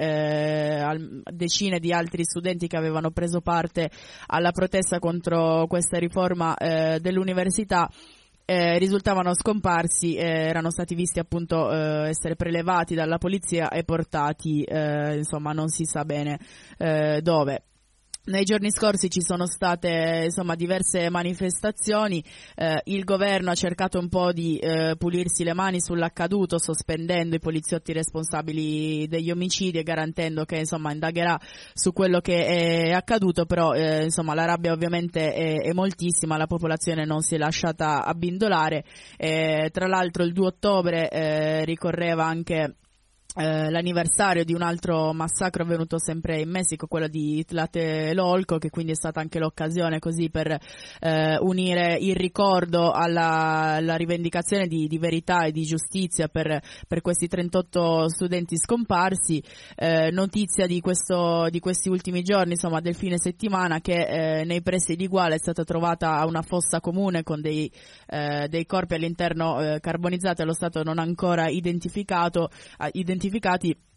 eh, decine di altri studenti che avevano preso parte alla protesta contro questa riforma eh, dell'università Eh, risultavano scomparsi, eh, erano stati visti appunto eh, essere prelevati dalla polizia e portati eh, insomma non si sa bene eh, dove. Nei giorni scorsi ci sono state insomma diverse manifestazioni, eh, il governo ha cercato un po' di eh, pulirsi le mani sull'accaduto, sospendendo i poliziotti responsabili degli omicidi e garantendo che insomma indagherà su quello che è accaduto, però eh, insomma la rabbia ovviamente è, è moltissima, la popolazione non si è lasciata abbindolare, eh, tra l'altro il due ottobre eh, ricorreva anche Eh, l'anniversario di un altro massacro avvenuto sempre in Messico, quello di Tlatelolco, che quindi è stata anche l'occasione così per eh, unire il ricordo alla, alla rivendicazione di, di verità e di giustizia per, per questi trentotto studenti scomparsi. Eh, notizia di, questo, di questi ultimi giorni, insomma del fine settimana, che eh, nei pressi di Iguala è stata trovata una fossa comune con dei, eh, dei corpi all'interno eh, carbonizzati allo stato non ancora identificato, identificati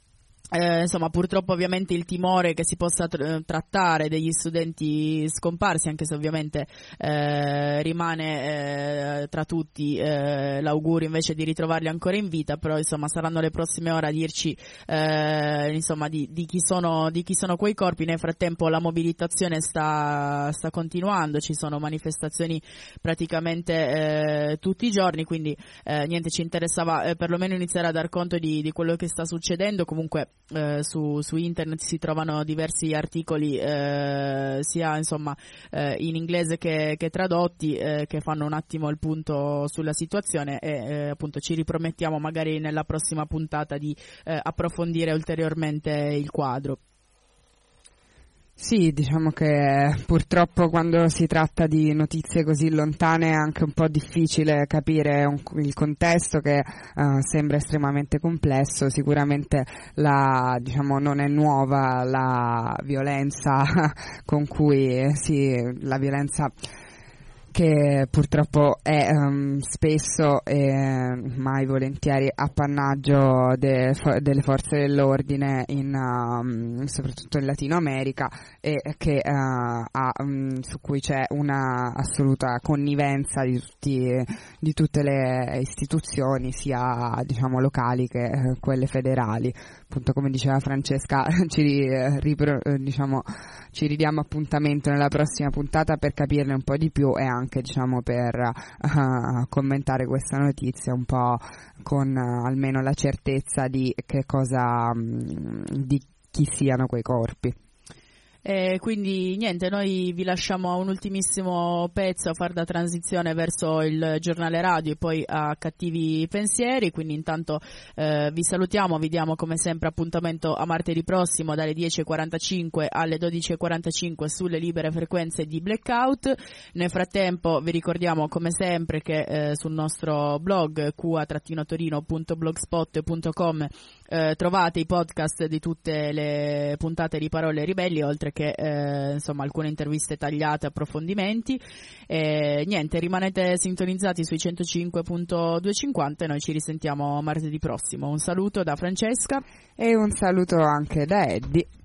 Eh, insomma, purtroppo ovviamente il timore che si possa tr- trattare degli studenti scomparsi, anche se ovviamente eh, rimane eh, tra tutti eh, l'augurio invece di ritrovarli ancora in vita, però insomma saranno le prossime ore a dirci eh, insomma di, di chi sono di chi sono quei corpi. Nel frattempo la mobilitazione sta, sta continuando, ci sono manifestazioni praticamente eh, tutti i giorni, quindi eh, niente, ci interessava eh, perlomeno iniziare a dar conto di, di quello che sta succedendo. Comunque Eh, su, su internet si trovano diversi articoli eh, sia insomma eh, in inglese che, che tradotti eh, che fanno un attimo il punto sulla situazione e eh, appunto ci ripromettiamo magari nella prossima puntata di eh, approfondire ulteriormente il quadro. Sì, diciamo che purtroppo quando si tratta di notizie così lontane è anche un po' difficile capire un, il contesto che uh, sembra estremamente complesso. Sicuramente la, diciamo, non è nuova la violenza con cui si, la violenza che purtroppo è um, spesso e mai volentieri appannaggio de, fo, delle forze dell'ordine in, um, soprattutto in Latino America, e che uh, ha, um, su cui c'è una assoluta connivenza di, tutti, di tutte le istituzioni, sia diciamo locali che uh, quelle federali. Appunto, come diceva Francesca, ci, eh, ripro, eh, diciamo, ci ridiamo appuntamento nella prossima puntata per capirne un po' di più e anche diciamo per uh, commentare questa notizia un po' con uh, almeno la certezza di che cosa um, di chi siano quei corpi. E quindi niente, noi vi lasciamo a un ultimissimo pezzo a far da transizione verso il giornale radio e poi a Cattivi Pensieri. Quindi intanto eh, vi salutiamo, vi diamo come sempre appuntamento a martedì prossimo dalle dieci e quarantacinque alle dodici e quarantacinque sulle libere frequenze di Blackout. Nel frattempo vi ricordiamo come sempre che eh, sul nostro blog q a torino punto blogspot punto com eh, trovate i podcast di tutte le puntate di Parole Ribelli, oltre che eh, insomma alcune interviste tagliate, approfondimenti. E niente, rimanete sintonizzati sui centocinque punto duecentocinquanta e noi ci risentiamo martedì prossimo. Un saluto da Francesca e un saluto anche da Eddie.